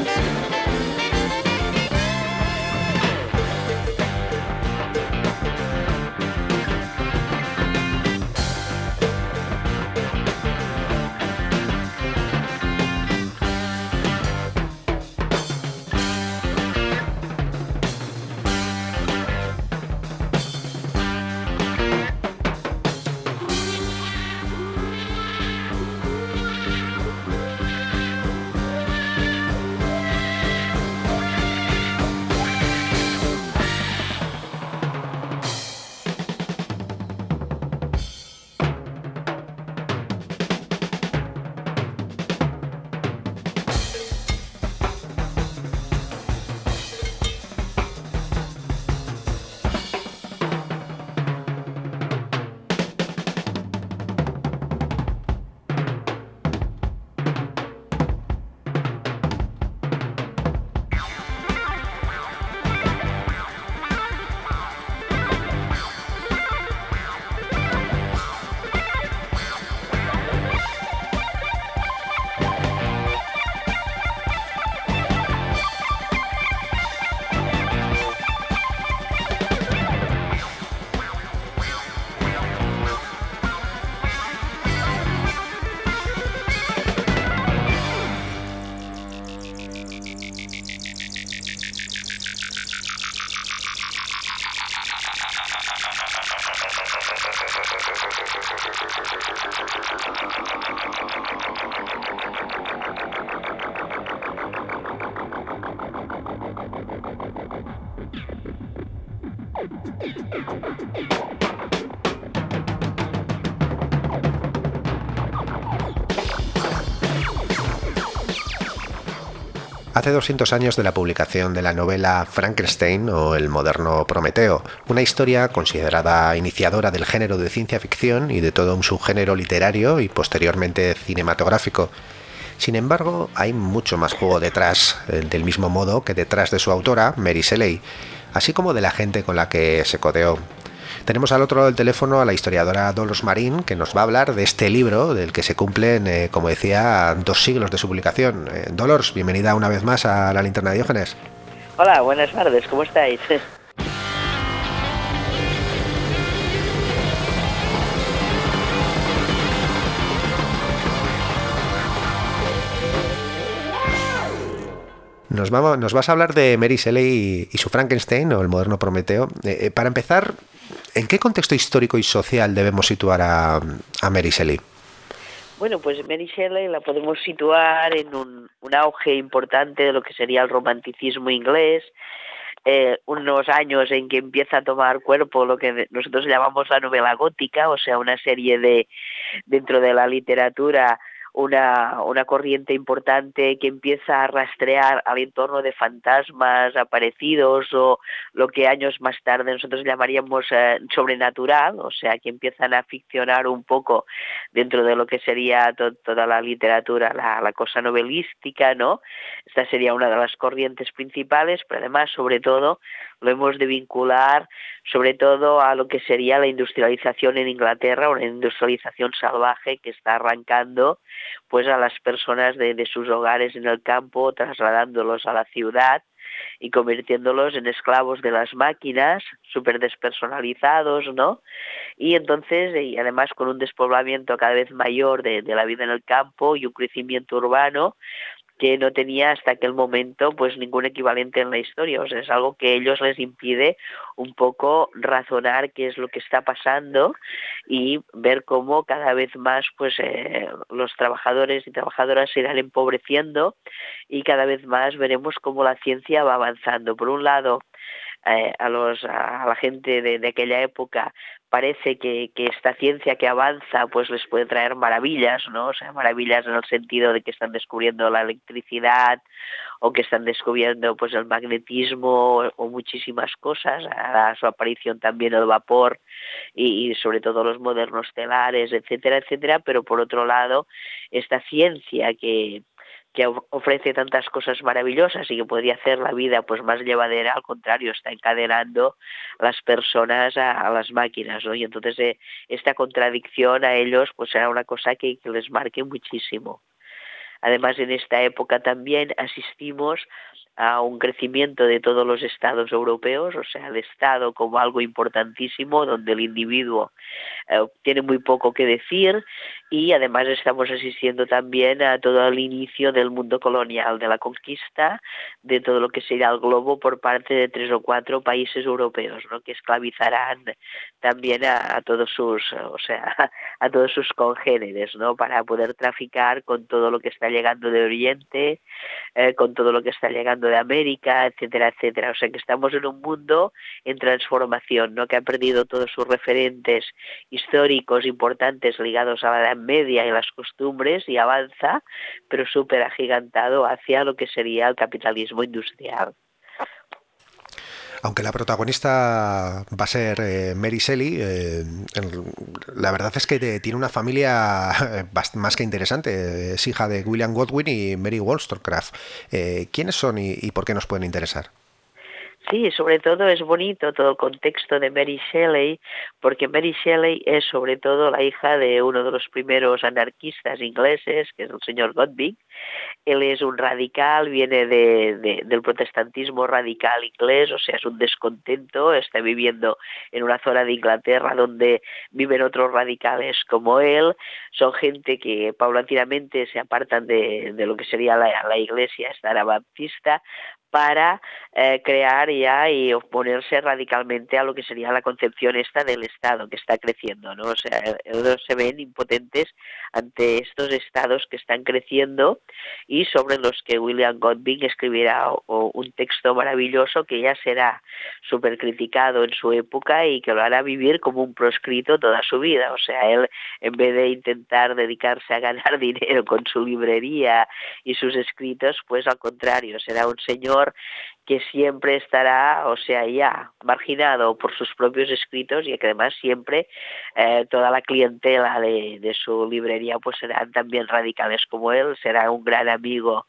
Hace doscientos años de la publicación de la novela Frankenstein o el moderno Prometeo, una historia considerada iniciadora del género de ciencia ficción y de todo un subgénero literario y posteriormente cinematográfico. Sin embargo, hay mucho más juego detrás, del mismo modo que detrás de su autora, Mary Shelley, así como de la gente con la que se codeó. Tenemos al otro lado del teléfono a la historiadora Dolors Marín, que nos va a hablar de este libro del que se cumplen, eh, como decía, dos siglos de su publicación. Eh, Dolors, bienvenida una vez más a la Linterna de Diógenes. Hola, buenas tardes, ¿cómo estáis? Nos, vamos, nos vas a hablar de Mary Shelley y, y su Frankenstein o el moderno Prometeo. Eh, para empezar, ¿en qué contexto histórico y social debemos situar a, a Mary Shelley? Bueno, pues Mary Shelley la podemos situar en un, un auge importante de lo que sería el romanticismo inglés, eh, unos años en que empieza a tomar cuerpo lo que nosotros llamamos la novela gótica, o sea, una serie de, dentro de la literatura, una, una corriente importante que empieza a rastrear al entorno de fantasmas aparecidos o lo que años más tarde nosotros llamaríamos eh, sobrenatural, o sea, que empiezan a ficcionar un poco dentro de lo que sería to toda la literatura, la, la cosa novelística, ¿no? Esta sería una de las corrientes principales, pero además, sobre todo, lo hemos de vincular sobre todo a lo que sería la industrialización en Inglaterra, una industrialización salvaje que está arrancando pues a las personas de, de sus hogares en el campo, trasladándolos a la ciudad y convirtiéndolos en esclavos de las máquinas, súper despersonalizados, ¿no? Y entonces, y además con un despoblamiento cada vez mayor de, de la vida en el campo y un crecimiento urbano que no tenía hasta aquel momento pues ningún equivalente en la historia. O sea, es algo que a ellos les impide un poco razonar qué es lo que está pasando y ver cómo cada vez más pues eh, los trabajadores y trabajadoras se irán empobreciendo y cada vez más veremos cómo la ciencia va avanzando. Por un lado, eh, a, los, a la gente de, de aquella época parece que, que esta ciencia que avanza pues les puede traer maravillas, ¿no? O sea, maravillas en el sentido de que están descubriendo la electricidad o que están descubriendo pues el magnetismo o, o muchísimas cosas, a su aparición también el vapor y, y sobre todo los modernos telares, etcétera, etcétera, pero por otro lado, esta ciencia que que ofrece tantas cosas maravillosas y que podría hacer la vida pues más llevadera, al contrario, está encadenando las personas a, a las máquinas, ¿no? Y entonces eh, esta contradicción a ellos pues será una cosa que, que les marque muchísimo. Además, en esta época también asistimos a un crecimiento de todos los estados europeos, o sea, el Estado como algo importantísimo, donde el individuo eh, tiene muy poco que decir, y además estamos asistiendo también a todo el inicio del mundo colonial, de la conquista de todo lo que sería el globo por parte de tres o cuatro países europeos, ¿no? Que esclavizarán también a, a todos sus, o sea, a todos sus congéneres, ¿no? Para poder traficar con todo lo que está llegando de Oriente, eh, con todo lo que está llegando de América, etcétera, etcétera. O sea que estamos en un mundo en transformación, ¿no? Que ha perdido todos sus referentes históricos importantes ligados a la Edad Media y las costumbres y avanza, pero súper agigantado hacia lo que sería el capitalismo industrial. Aunque la protagonista va a ser eh, Mary Shelley, eh, la verdad es que tiene una familia más que interesante. Es hija de William Godwin y Mary Wollstonecraft. Eh, ¿Quiénes son y, y por qué nos pueden interesar? Sí, sobre todo es bonito todo el contexto de Mary Shelley, porque Mary Shelley es sobre todo la hija de uno de los primeros anarquistas ingleses, que es el señor Godwin. Él es un radical, viene de, de, del protestantismo radical inglés, o sea, es un descontento, está viviendo en una zona de Inglaterra donde viven otros radicales como él, son gente que paulatinamente se apartan de, de lo que sería la, la iglesia esta anabaptista, para eh, crear ya y oponerse radicalmente a lo que sería la concepción esta del Estado que está creciendo, ¿no? O sea, ellos se ven impotentes ante estos estados que están creciendo y sobre los que William Godwin escribirá o, o un texto maravilloso que ya será súper criticado en su época y que lo hará vivir como un proscrito toda su vida. O sea, él, en vez de intentar dedicarse a ganar dinero con su librería y sus escritos, pues al contrario, será un señor que siempre estará, o sea, ya marginado por sus propios escritos y que además siempre eh, toda la clientela de, de su librería pues serán también radicales como él. Será un gran amigo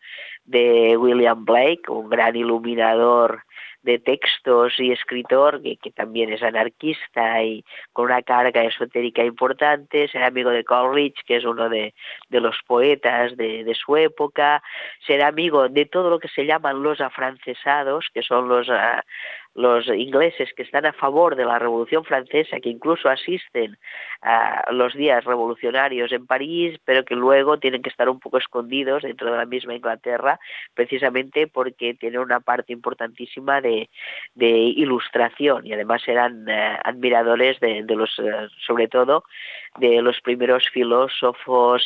de William Blake, un gran iluminador de textos y escritor que, que también es anarquista y con una carga esotérica importante. Será amigo de Coleridge, que es uno de, de los poetas de, de su época. Será amigo de todo lo que se llaman los afrancesados, que son los, uh, los ingleses que están a favor de la Revolución Francesa, que incluso asisten a los días revolucionarios en París, pero que luego tienen que estar un poco escondidos dentro de la misma Inglaterra, precisamente porque tienen una parte importantísima de de ilustración y además eran eh, admiradores de, de los, eh, sobre todo, de los primeros filósofos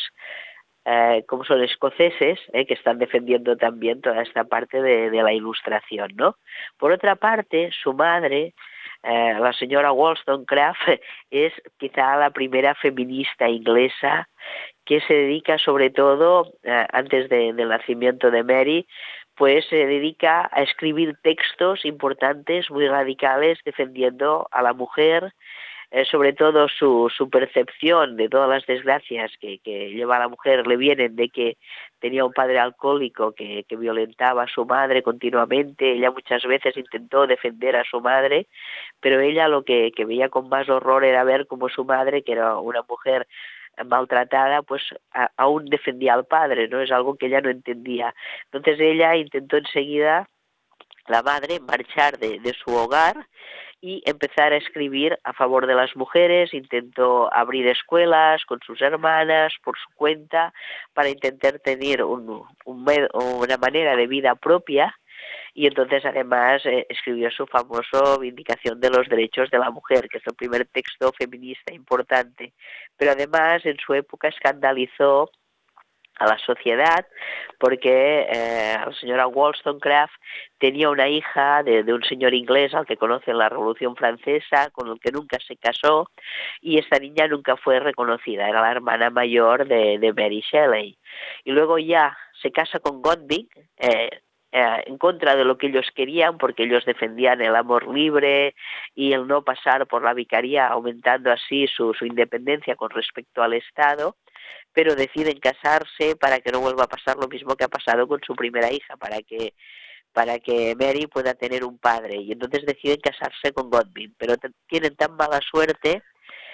eh, como son escoceses, eh, que están defendiendo también toda esta parte de, de la ilustración, ¿no? Por otra parte, su madre, Eh, la señora Wollstonecraft es quizá la primera feminista inglesa que se dedica sobre todo, eh, antes de, del nacimiento de Mary, pues se dedica a escribir textos importantes, muy radicales, defendiendo a la mujer, eh, sobre todo su, su percepción de todas las desgracias que, que lleva a la mujer le vienen de que tenía un padre alcohólico que, que violentaba a su madre continuamente. Ella muchas veces intentó defender a su madre, pero ella lo que, que veía con más horror era ver cómo su madre, que era una mujer maltratada, pues a, aún defendía al padre, ¿no? Es algo que ella no entendía. Entonces ella intentó enseguida, la madre, marchar de, de su hogar y empezar a escribir a favor de las mujeres. Intentó abrir escuelas con sus hermanas por su cuenta para intentar tener un, un, una manera de vida propia. Y entonces además eh, escribió su famoso Vindicación de los Derechos de la Mujer, que es el primer texto feminista importante. Pero además en su época escandalizó a la sociedad porque eh, la señora Wollstonecraft tenía una hija de, de un señor inglés al que conoce en la Revolución Francesa, con el que nunca se casó, y esta niña nunca fue reconocida, era la hermana mayor de, de Mary Shelley. Y luego ya se casa con Godwin, eh, Eh, en contra de lo que ellos querían, porque ellos defendían el amor libre y el no pasar por la vicaría, aumentando así su, su independencia con respecto al Estado, pero deciden casarse para que no vuelva a pasar lo mismo que ha pasado con su primera hija, para que para que Mary pueda tener un padre, y entonces deciden casarse con Godwin, pero tienen tan mala suerte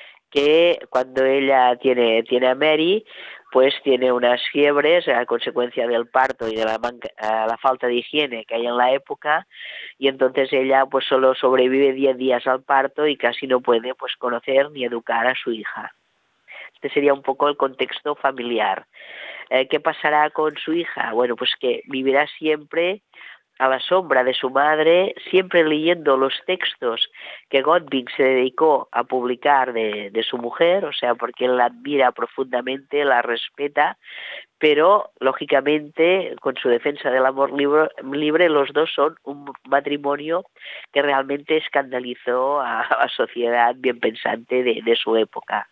que cuando ella tiene, tiene a Mary, pues tiene unas fiebres a consecuencia del parto y de la, manca, la falta de higiene que hay en la época, y entonces ella pues solo sobrevive diez días al parto y casi no puede pues conocer ni educar a su hija. Este sería un poco el contexto familiar. Eh, ¿Qué pasará con su hija? Bueno, pues que vivirá siempre a la sombra de su madre, siempre leyendo los textos que Godwin se dedicó a publicar de, de su mujer, o sea, porque él la admira profundamente, la respeta, pero lógicamente con su defensa del amor libre, libre los dos son un matrimonio que realmente escandalizó a la sociedad bien pensante de, de su época.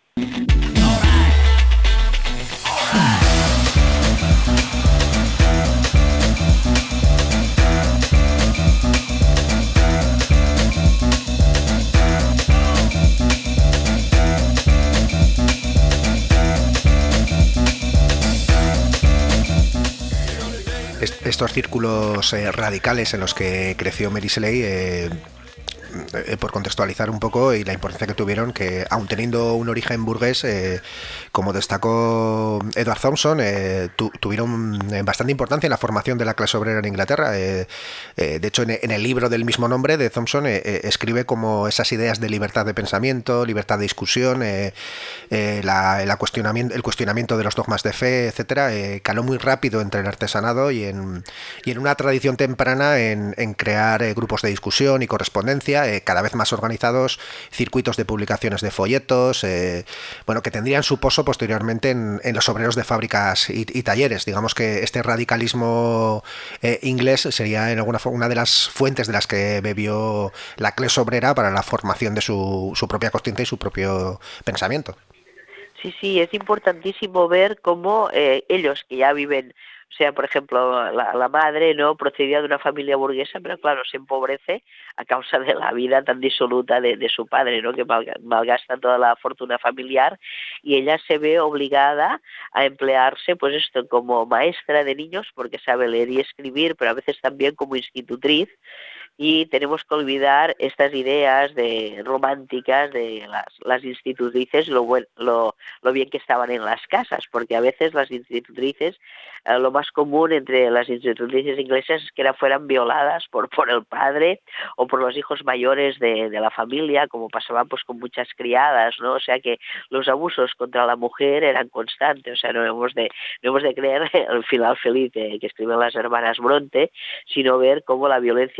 Estos círculos eh, radicales en los que creció Mary Shelley, eh, eh, por contextualizar un poco y la importancia que tuvieron, que aun teniendo un origen burgués, eh, como destacó Edward Thompson, eh, tu, tuvieron bastante importancia en la formación de la clase obrera en Inglaterra. Eh, eh, de hecho, en, en el libro del mismo nombre de Thompson eh, eh, escribe como esas ideas de libertad de pensamiento, libertad de discusión, eh, eh, la, la cuestionamiento, el cuestionamiento de los dogmas de fe, etcétera, eh, caló muy rápido entre el artesanado y en, y en una tradición temprana en, en crear eh, grupos de discusión y correspondencia eh, cada vez más organizados, circuitos de publicaciones de folletos, eh, bueno, que tendrían su pozo posteriormente en, en los obreros de fábricas y, y talleres. Digamos que este radicalismo eh, inglés sería en alguna forma una de las fuentes de las que bebió la clase obrera para la formación de su, su propia conciencia y su propio pensamiento. Sí, sí, es importantísimo ver cómo eh, ellos que ya viven, o sea, por ejemplo, la, la madre no procedía de una familia burguesa, pero claro, se empobrece a causa de la vida tan disoluta de, de su padre, ¿no? Que malgasta toda la fortuna familiar, y ella se ve obligada a emplearse, pues esto, como maestra de niños, porque sabe leer y escribir, pero a veces también como institutriz. Y tenemos que olvidar estas ideas de románticas de las, las institutrices, lo, buen, lo, lo bien que estaban en las casas, porque a veces las institutrices, eh, lo más común entre las institutrices inglesas es que era, fueran violadas por, por el padre o por los hijos mayores de, de la familia, como pasaba pues con muchas criadas, ¿no? O sea que los abusos contra la mujer eran constantes. O sea, no hemos de, no hemos de creer el final feliz de, que escriben las hermanas Bronte, sino ver cómo la violencia hacia las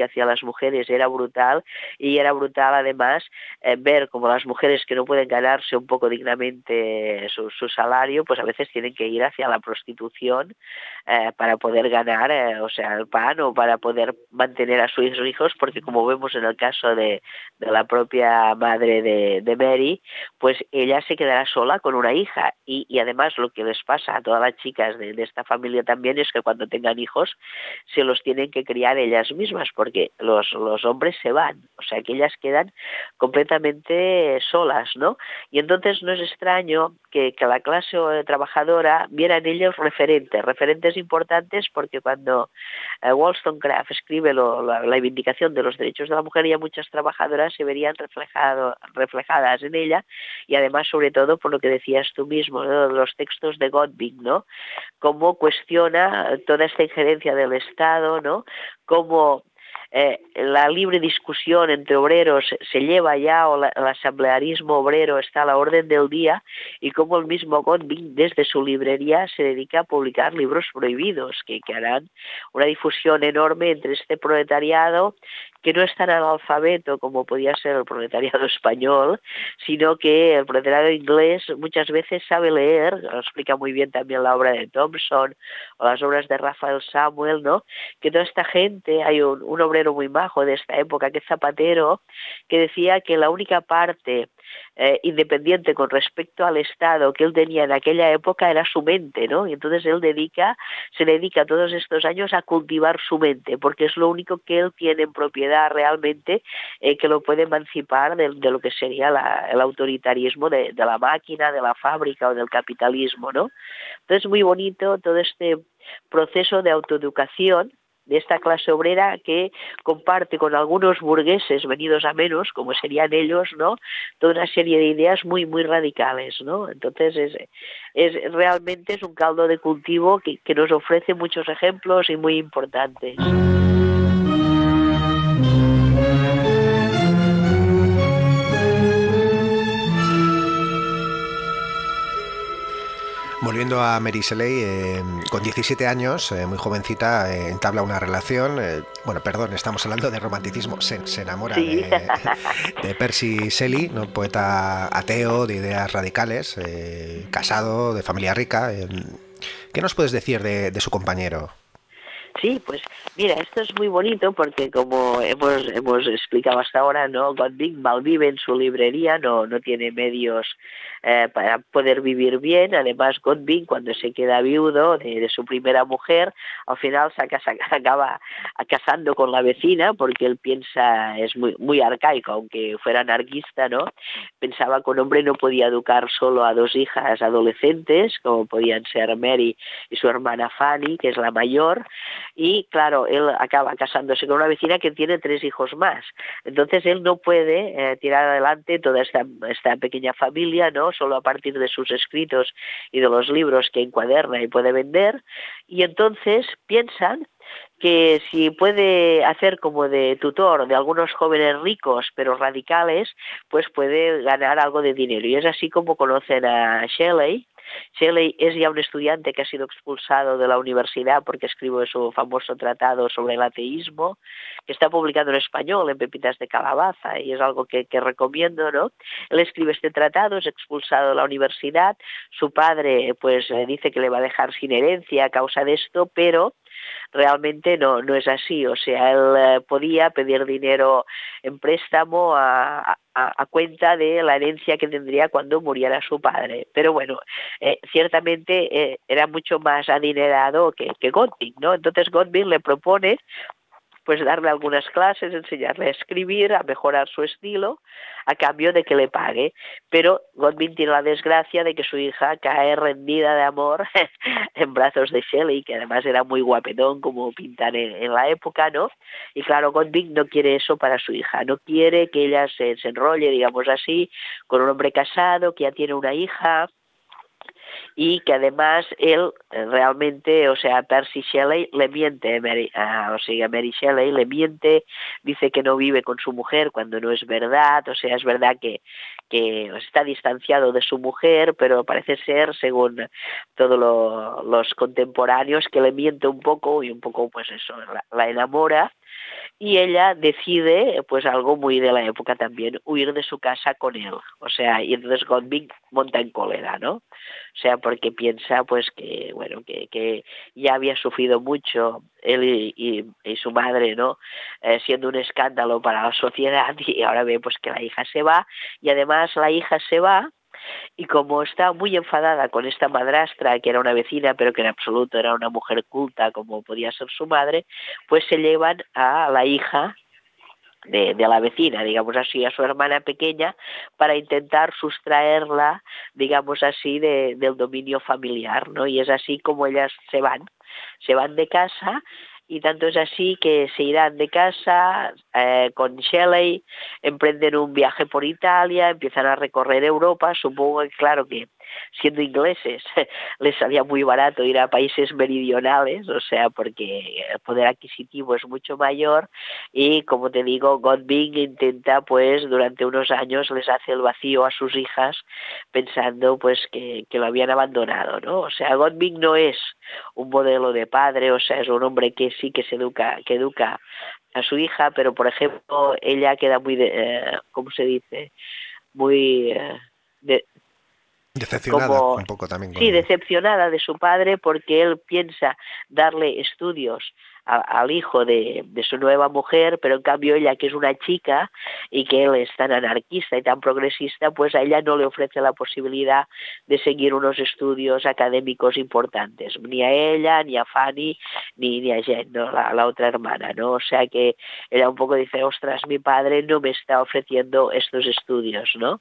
mujeres era brutal, y era brutal además eh, ver como las mujeres que no pueden ganarse un poco dignamente su, su salario, pues a veces tienen que ir hacia la prostitución eh, para poder ganar, eh, o sea, el pan, o para poder mantener a sus hijos, porque como vemos en el caso de, de la propia madre de, de Mary, pues ella se quedará sola con una hija, y, y además lo que les pasa a todas las chicas de, de esta familia también es que cuando tengan hijos se los tienen que criar ellas mismas, porque los, los hombres se van, o sea que ellas quedan completamente solas, ¿no? Y entonces no es extraño que, que la clase trabajadora viera en ellos referentes, referentes importantes, porque cuando eh, Wollstonecraft escribe lo, la, la reivindicación de los derechos de la mujer, ya muchas trabajadoras se verían reflejado, reflejadas en ella, y además sobre todo por lo que decías tú mismo, ¿no? Los textos de Godwin, ¿no? Cómo cuestiona toda esta injerencia del Estado, ¿no? Cómo Eh, la libre discusión entre obreros se lleva ya, o la, el asamblearismo obrero está a la orden del día, y como el mismo Godwin desde su librería se dedica a publicar libros prohibidos que, que harán una difusión enorme entre este proletariado que no es tan analfabeto como podía ser el proletariado español, sino que el proletariado inglés muchas veces sabe leer, lo explica muy bien también la obra de Thompson o las obras de Raphael Samuel, ¿no? Que toda esta gente, hay un, un obrero muy majo de esta época, que es Zapatero, que decía que la única parte eh, independiente con respecto al Estado que él tenía en aquella época era su mente, ¿no? Y entonces él dedica, se dedica todos estos años a cultivar su mente, porque es lo único que él tiene en propiedad realmente, eh, que lo puede emancipar de, de lo que sería la, el autoritarismo de, de la máquina, de la fábrica o del capitalismo, ¿no? Entonces muy bonito todo este proceso de autoeducación de esta clase obrera que comparte con algunos burgueses venidos a menos, como serían ellos, ¿no? Toda una serie de ideas muy, muy radicales, ¿no? Entonces es, es realmente es un caldo de cultivo que, que nos ofrece muchos ejemplos y muy importantes. Volviendo a Mary Shelley, eh, con diecisiete años, eh, muy jovencita, eh, entabla una relación, eh, bueno, perdón, estamos hablando de romanticismo, se, se enamora sí. de, de Percy Shelley, ¿no? Poeta ateo, de ideas radicales, eh, casado, de familia rica. Eh, ¿Qué nos puedes decir de, de su compañero? Sí, pues mira, esto es muy bonito porque como hemos hemos explicado hasta ahora, ¿no? Godwin malvive en su librería, no no tiene medios eh, para poder vivir bien. Además, Godwin, cuando se queda viudo de, de su primera mujer, al final se casa, acaba casando con la vecina, porque él piensa, es muy muy arcaico, aunque fuera anarquista, ¿no? Pensaba que un hombre no podía educar solo a dos hijas adolescentes, como podían ser Mary y su hermana Fanny, que es la mayor. Y claro, él acaba casándose con una vecina que tiene tres hijos más. Entonces él no puede eh, tirar adelante toda esta, esta pequeña familia, ¿no? Solo a partir de sus escritos y de los libros que encuaderna y puede vender. Y entonces piensan que si puede hacer como de tutor de algunos jóvenes ricos pero radicales, pues puede ganar algo de dinero. Y es así como conocen a Shelley. Shelley es ya un estudiante que ha sido expulsado de la universidad porque escribe su famoso tratado sobre el ateísmo, que está publicado en español en Pepitas de Calabaza, y es algo que, que recomiendo, ¿no? Él escribe este tratado, es expulsado de la universidad, su padre pues dice que le va a dejar sin herencia a causa de esto, pero realmente no no es así. O sea, él eh, podía pedir dinero en préstamo a, a, a cuenta de la herencia que tendría cuando muriera su padre. Pero bueno, eh, ciertamente eh, era mucho más adinerado que, que Godwin, ¿no? Entonces Godwin le propone pues darle algunas clases, enseñarle a escribir, a mejorar su estilo, a cambio de que le pague. Pero Godwin tiene la desgracia de que su hija cae rendida de amor en brazos de Shelley, que además era muy guapetón, como pintan en, en la época, ¿no? Y claro, Godwin no quiere eso para su hija, no quiere que ella se, se enrolle, digamos así, con un hombre casado, que ya tiene una hija, y que además él realmente, o sea, Percy Shelley le miente, Mary, uh, o sea, Mary Shelley le miente, dice que no vive con su mujer cuando no es verdad. O sea, es verdad que, que está distanciado de su mujer, pero parece ser, según todos lo, los contemporáneos, que le miente un poco y un poco, pues eso, la, la enamora. y ella decide, pues algo muy de la época también, huir de su casa con él. O sea, y entonces Godwin monta en cólera, ¿no? O sea, porque piensa, pues, que, bueno, que, que ya había sufrido mucho él y, y, y su madre, ¿no? Eh, siendo un escándalo para la sociedad, y ahora ve, pues, que la hija se va, y además la hija se va, y como está muy enfadada con esta madrastra, que era una vecina, pero que en absoluto era una mujer culta, como podía ser su madre, pues se llevan a la hija de, de la vecina, digamos así, a su hermana pequeña, para intentar sustraerla, digamos así, de, del dominio familiar, ¿no? Y es así como ellas se van, se van de casa. Y tanto es así que se irán de casa eh, con Shelley, emprenden un viaje por Italia, empiezan a recorrer Europa. Supongo que, claro, que siendo ingleses les salía muy barato ir a países meridionales, o sea, porque el poder adquisitivo es mucho mayor, y como te digo, Godwin intenta, pues, durante unos años les hace el vacío a sus hijas, pensando, pues, que, que lo habían abandonado, ¿no? O sea, Godwin no es un modelo de padre, o sea, es un hombre que sí que se educa, que educa a su hija, pero, por ejemplo, ella queda muy, de, eh, ¿cómo se dice? Muy... Eh, de, Decepcionada como, un poco también. Con sí, él. decepcionada de su padre, porque él piensa darle estudios a, al hijo de, de su nueva mujer, pero en cambio ella, que es una chica y que él es tan anarquista y tan progresista, pues a ella no le ofrece la posibilidad de seguir unos estudios académicos importantes, ni a ella, ni a Fanny, ni, ni a Jen, ¿no? la, la otra hermana, ¿no? O sea que ella un poco dice, ostras, mi padre no me está ofreciendo estos estudios, ¿no?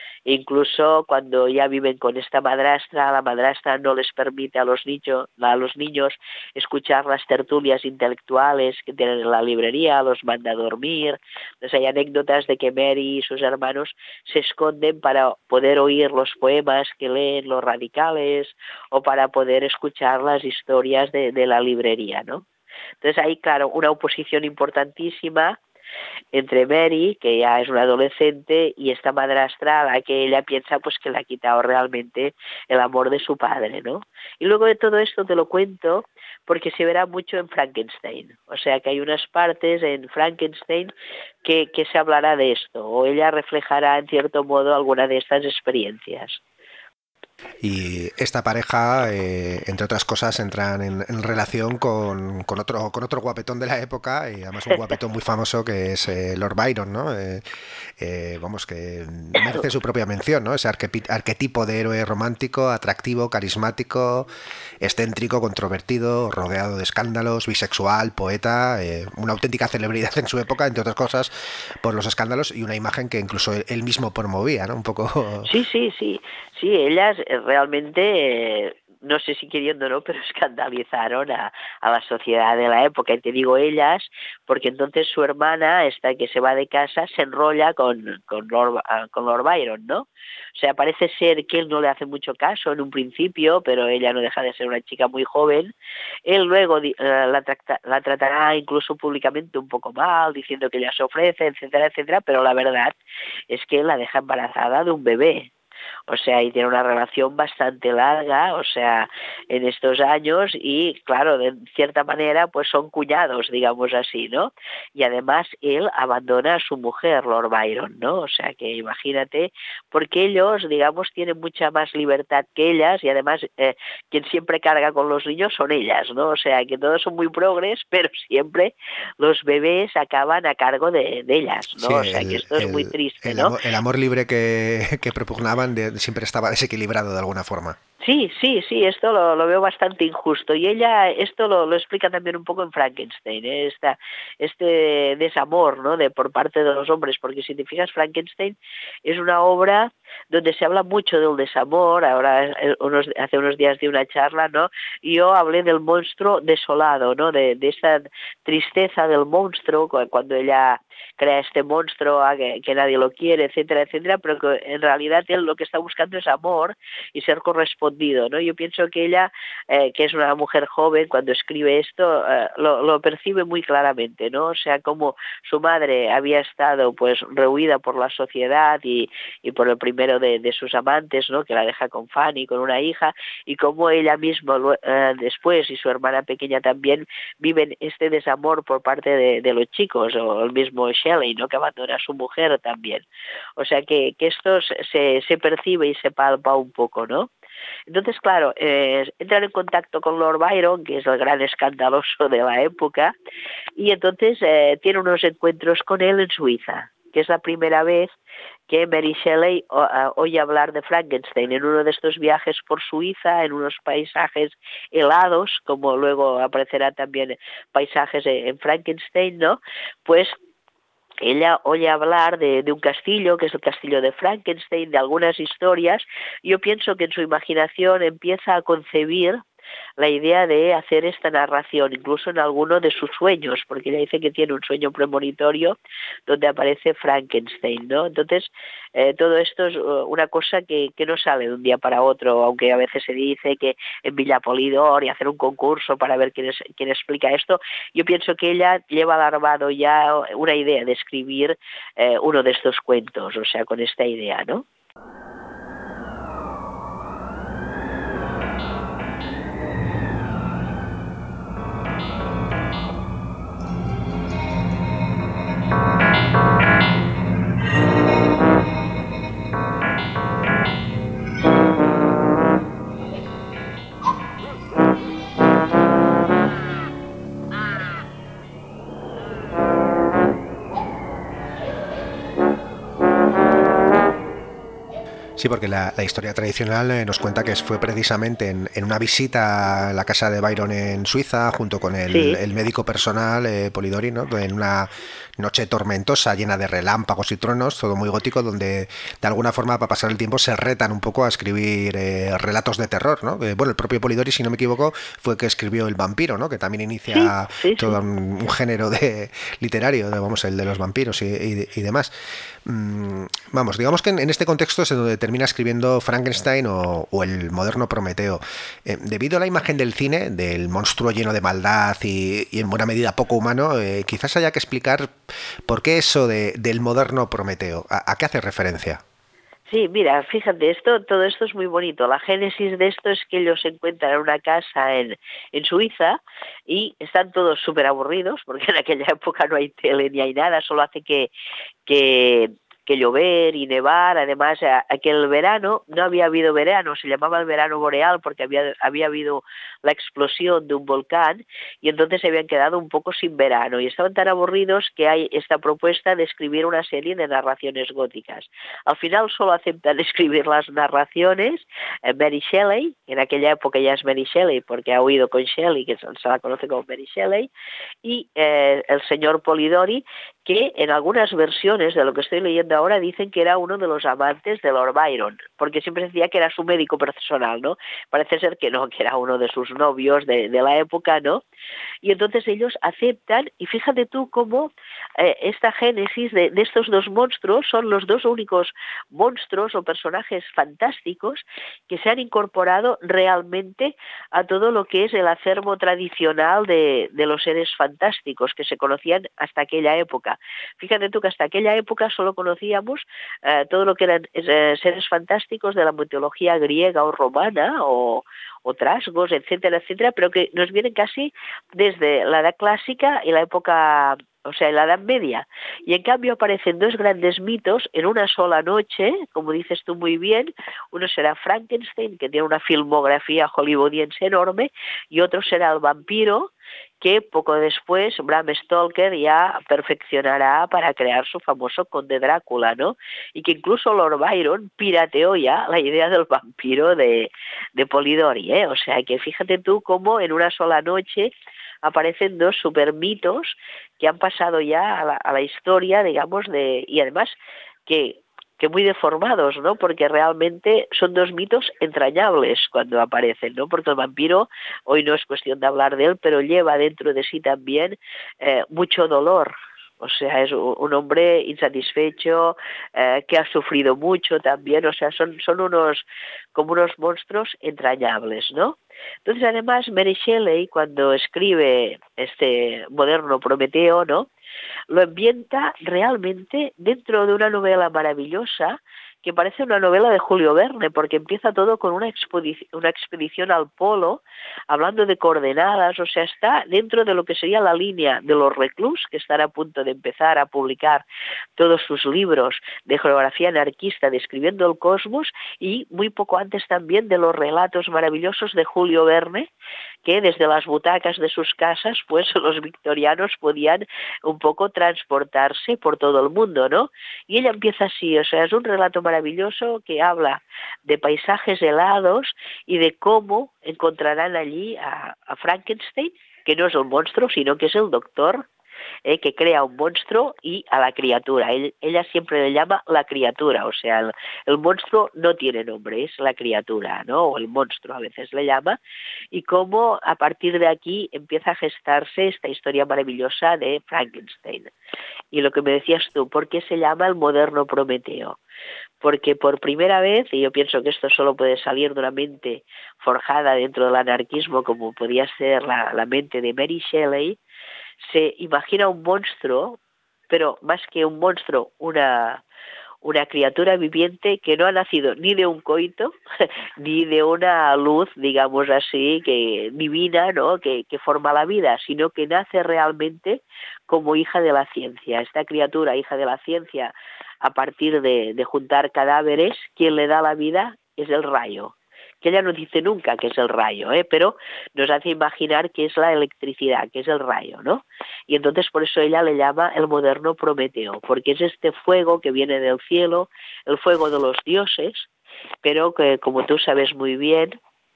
Incluso cuando ya viven con esta madrastra, la madrastra no les permite a los niños, a los niños escuchar las tertulias intelectuales que tienen en la librería, los manda a dormir. Entonces hay anécdotas de que Mary y sus hermanos se esconden para poder oír los poemas que leen los radicales o para poder escuchar las historias de, de la librería, ¿no? Entonces hay, claro, una oposición importantísima entre Mary, que ya es una adolescente, y esta madrastra a la que ella piensa, pues, que le ha quitado realmente el amor de su padre, ¿no? Y luego de todo esto te lo cuento porque se verá mucho en Frankenstein, o sea que hay unas partes en Frankenstein que, que se hablará de esto, o ella reflejará en cierto modo alguna de estas experiencias. Y esta pareja, eh, entre otras cosas, entran en, en relación con, con otro con otro guapetón de la época, y además un guapetón muy famoso que es eh, Lord Byron, ¿no? Eh, eh, vamos, que merece su propia mención, ¿no? Ese arquetipo, arquetipo de héroe romántico, atractivo, carismático, excéntrico, controvertido, rodeado de escándalos, bisexual, poeta, eh, una auténtica celebridad en su época, entre otras cosas, por los escándalos, y una imagen que incluso él mismo promovía, ¿no? Un poco... Sí, sí, sí. Sí, ellas realmente, eh, no sé si queriendo o no, pero escandalizaron a, a la sociedad de la época. Y te digo ellas, porque entonces su hermana, esta que se va de casa, se enrolla con, con, Lord, con Lord Byron, ¿no? O sea, parece ser que él no le hace mucho caso en un principio, pero ella no deja de ser una chica muy joven. Él luego eh, la, trata, la tratará incluso públicamente un poco mal, diciendo que ella se ofrece, etcétera, etcétera, pero la verdad es que la deja embarazada de un bebé. O sea, y tiene una relación bastante larga, o sea, en estos años, y claro, de cierta manera, pues son cuñados, digamos así, ¿no? Y además él abandona a su mujer, Lord Byron, ¿no? O sea, que imagínate, porque ellos, digamos, tienen mucha más libertad que ellas, y además eh, quien siempre carga con los niños son ellas, ¿no? O sea, que todos son muy progres, pero siempre los bebés acaban a cargo de, de ellas, ¿no? Sí, o sea, el, que esto es el, muy triste, el ¿no? Amor, el amor libre que, que propugnaban de, siempre estaba desequilibrado de alguna forma. Sí, sí, sí, esto lo, lo veo bastante injusto, y ella esto lo, lo explica también un poco en Frankenstein, ¿eh? Esta, este desamor, ¿no?, de por parte de los hombres, porque si te fijas, Frankenstein es una obra donde se habla mucho del desamor. Ahora unos, hace unos días di una charla, ¿no?, y yo hablé del monstruo desolado, ¿no?, de, de esa tristeza del monstruo cuando ella crea este monstruo que, que nadie lo quiere, etcétera, etcétera, pero que en realidad él lo que está buscando es amor y ser correspondido escondido, ¿no? Yo pienso que ella, eh, que es una mujer joven, cuando escribe esto, eh, lo, lo percibe muy claramente, ¿no? O sea, como su madre había estado, pues, rehuida por la sociedad y, y por el primero de, de sus amantes, ¿no? Que la deja con Fanny, con una hija, y como ella misma eh, después y su hermana pequeña también viven este desamor por parte de, de los chicos, o el mismo Shelley, ¿no? Que abandona a su mujer también. O sea que, que esto se, se percibe y se palpa un poco, ¿no? Entonces, claro, eh, entran en contacto con Lord Byron, que es el gran escandaloso de la época, y entonces eh, tiene unos encuentros con él en Suiza, que es la primera vez que Mary Shelley o, uh, oye hablar de Frankenstein en uno de estos viajes por Suiza, en unos paisajes helados, como luego aparecerá también paisajes en, en Frankenstein, ¿no? Pues ella oye hablar de, de un castillo, que es el castillo de Frankenstein, de algunas historias. Yo pienso que en su imaginación empieza a concebir la idea de hacer esta narración, incluso en alguno de sus sueños, porque ella dice que tiene un sueño premonitorio donde aparece Frankenstein, ¿no? Entonces, eh, todo esto es una cosa que, que no sale de un día para otro, aunque a veces se dice que en Villa Polidor y hacer un concurso para ver quién, es, quién explica esto. Yo pienso que ella lleva alarmado ya una idea de escribir eh, uno de estos cuentos, o sea, con esta idea, ¿no? Sí, porque la, la historia tradicional eh, nos cuenta que fue precisamente en, en una visita a la casa de Byron en Suiza, junto con el, sí. el médico personal eh, Polidori, ¿no? En una noche tormentosa, llena de relámpagos y truenos, todo muy gótico, donde de alguna forma para pasar el tiempo se retan un poco a escribir eh, relatos de terror, ¿no? Eh, bueno, el propio Polidori, si no me equivoco, fue el que escribió El vampiro, ¿no? Que también inicia sí, sí, todo sí. Un, un género de literario, de, vamos, el de los vampiros y, y, y demás. Mm, vamos, digamos que en, en este contexto es donde termina escribiendo Frankenstein o, o el moderno Prometeo. Eh, debido a la imagen del cine, del monstruo lleno de maldad y, y en buena medida poco humano, eh, quizás haya que explicar por qué eso de, del moderno Prometeo. ¿A, a qué hace referencia? Sí, mira, fíjate, esto, todo esto es muy bonito. La génesis de esto es que ellos se encuentran en una casa en, en Suiza y están todos súper aburridos, porque en aquella época no hay tele ni hay nada, solo hace que... que que llover y nevar. Además, aquel verano no había habido verano, se llamaba el verano boreal porque había, había habido la explosión de un volcán y entonces se habían quedado un poco sin verano y estaban tan aburridos que hay esta propuesta de escribir una serie de narraciones góticas. Al final solo aceptan escribir las narraciones eh, Mary Shelley, en aquella época ya es Mary Shelley porque ha huido con Shelley, que se la conoce como Mary Shelley, y eh, el señor Polidori, que en algunas versiones de lo que estoy leyendo ahora dicen que era uno de los amantes de Lord Byron, porque siempre decía que era su médico personal, ¿no? Parece ser que no, que era uno de sus novios de, de la época, ¿no? Y entonces ellos aceptan, y fíjate tú cómo eh, esta génesis de, de estos dos monstruos son los dos únicos monstruos o personajes fantásticos que se han incorporado realmente a todo lo que es el acervo tradicional de, de los seres fantásticos que se conocían hasta aquella época. Fíjate tú que hasta aquella época solo conocíamos eh, todo lo que eran eh, seres fantásticos de la mitología griega o romana o, o trasgos, etcétera, etcétera, pero que nos vienen casi desde la Edad Clásica y la época, o sea, en la Edad Media. Y en cambio aparecen dos grandes mitos en una sola noche, como dices tú muy bien. Uno será Frankenstein, que tiene una filmografía hollywoodiense enorme, y otro será el vampiro, que poco después Bram Stoker ya perfeccionará para crear su famoso Conde Drácula, ¿no? Y que incluso Lord Byron pirateó ya la idea del vampiro de, de Polidori, ¿eh? O sea, que fíjate tú cómo en una sola noche aparecen dos supermitos que han pasado ya a la, a la historia, digamos, de y además que que muy deformados, ¿no? Porque realmente son dos mitos entrañables cuando aparecen, ¿no? Porque el vampiro, hoy no es cuestión de hablar de él, pero lleva dentro de sí también eh, mucho dolor, O sea, es un hombre insatisfecho, eh, que ha sufrido mucho también, o sea, son, son unos, como unos monstruos entrañables, ¿no? Entonces, además, Mary Shelley, cuando escribe este moderno Prometeo, ¿no?, lo ambienta realmente dentro de una novela maravillosa que parece una novela de Julio Verne, porque empieza todo con una expedición, una expedición al polo, hablando de coordenadas, o sea, está dentro de lo que sería la línea de los Reclus, que están a punto de empezar a publicar todos sus libros de geografía anarquista describiendo el cosmos, y muy poco antes también de los relatos maravillosos de Julio Verne, que desde las butacas de sus casas, pues los victorianos podían un poco transportarse por todo el mundo, ¿no? Y ella empieza así, o sea, es un relato maravilloso que habla de paisajes helados y de cómo encontrarán allí a, a Frankenstein, que no es un monstruo, sino que es el doctor, eh, que crea un monstruo, y a la criatura. Él, ella siempre le llama la criatura, o sea, el, el monstruo no tiene nombre, es la criatura, ¿no? O el monstruo a veces le llama, y cómo a partir de aquí empieza a gestarse esta historia maravillosa de Frankenstein. Y lo que me decías tú, ¿por qué se llama el moderno Prometeo? Porque por primera vez, y yo pienso que esto solo puede salir de una mente forjada dentro del anarquismo, como podía ser la, la mente de Mary Shelley, se imagina un monstruo, pero más que un monstruo, una, una criatura viviente que no ha nacido ni de un coito, ni de una luz, digamos así, que divina, ¿no?, que, que forma la vida, sino que nace realmente como hija de la ciencia. Esta criatura, hija de la ciencia, a partir de, de juntar cadáveres, quien le da la vida es el rayo, que ella no dice nunca que es el rayo, ¿eh? Pero nos hace imaginar que es la electricidad, que es el rayo, ¿no? Y entonces por eso ella le llama el moderno Prometeo, porque es este fuego que viene del cielo, el fuego de los dioses, pero que, como tú sabes muy bien,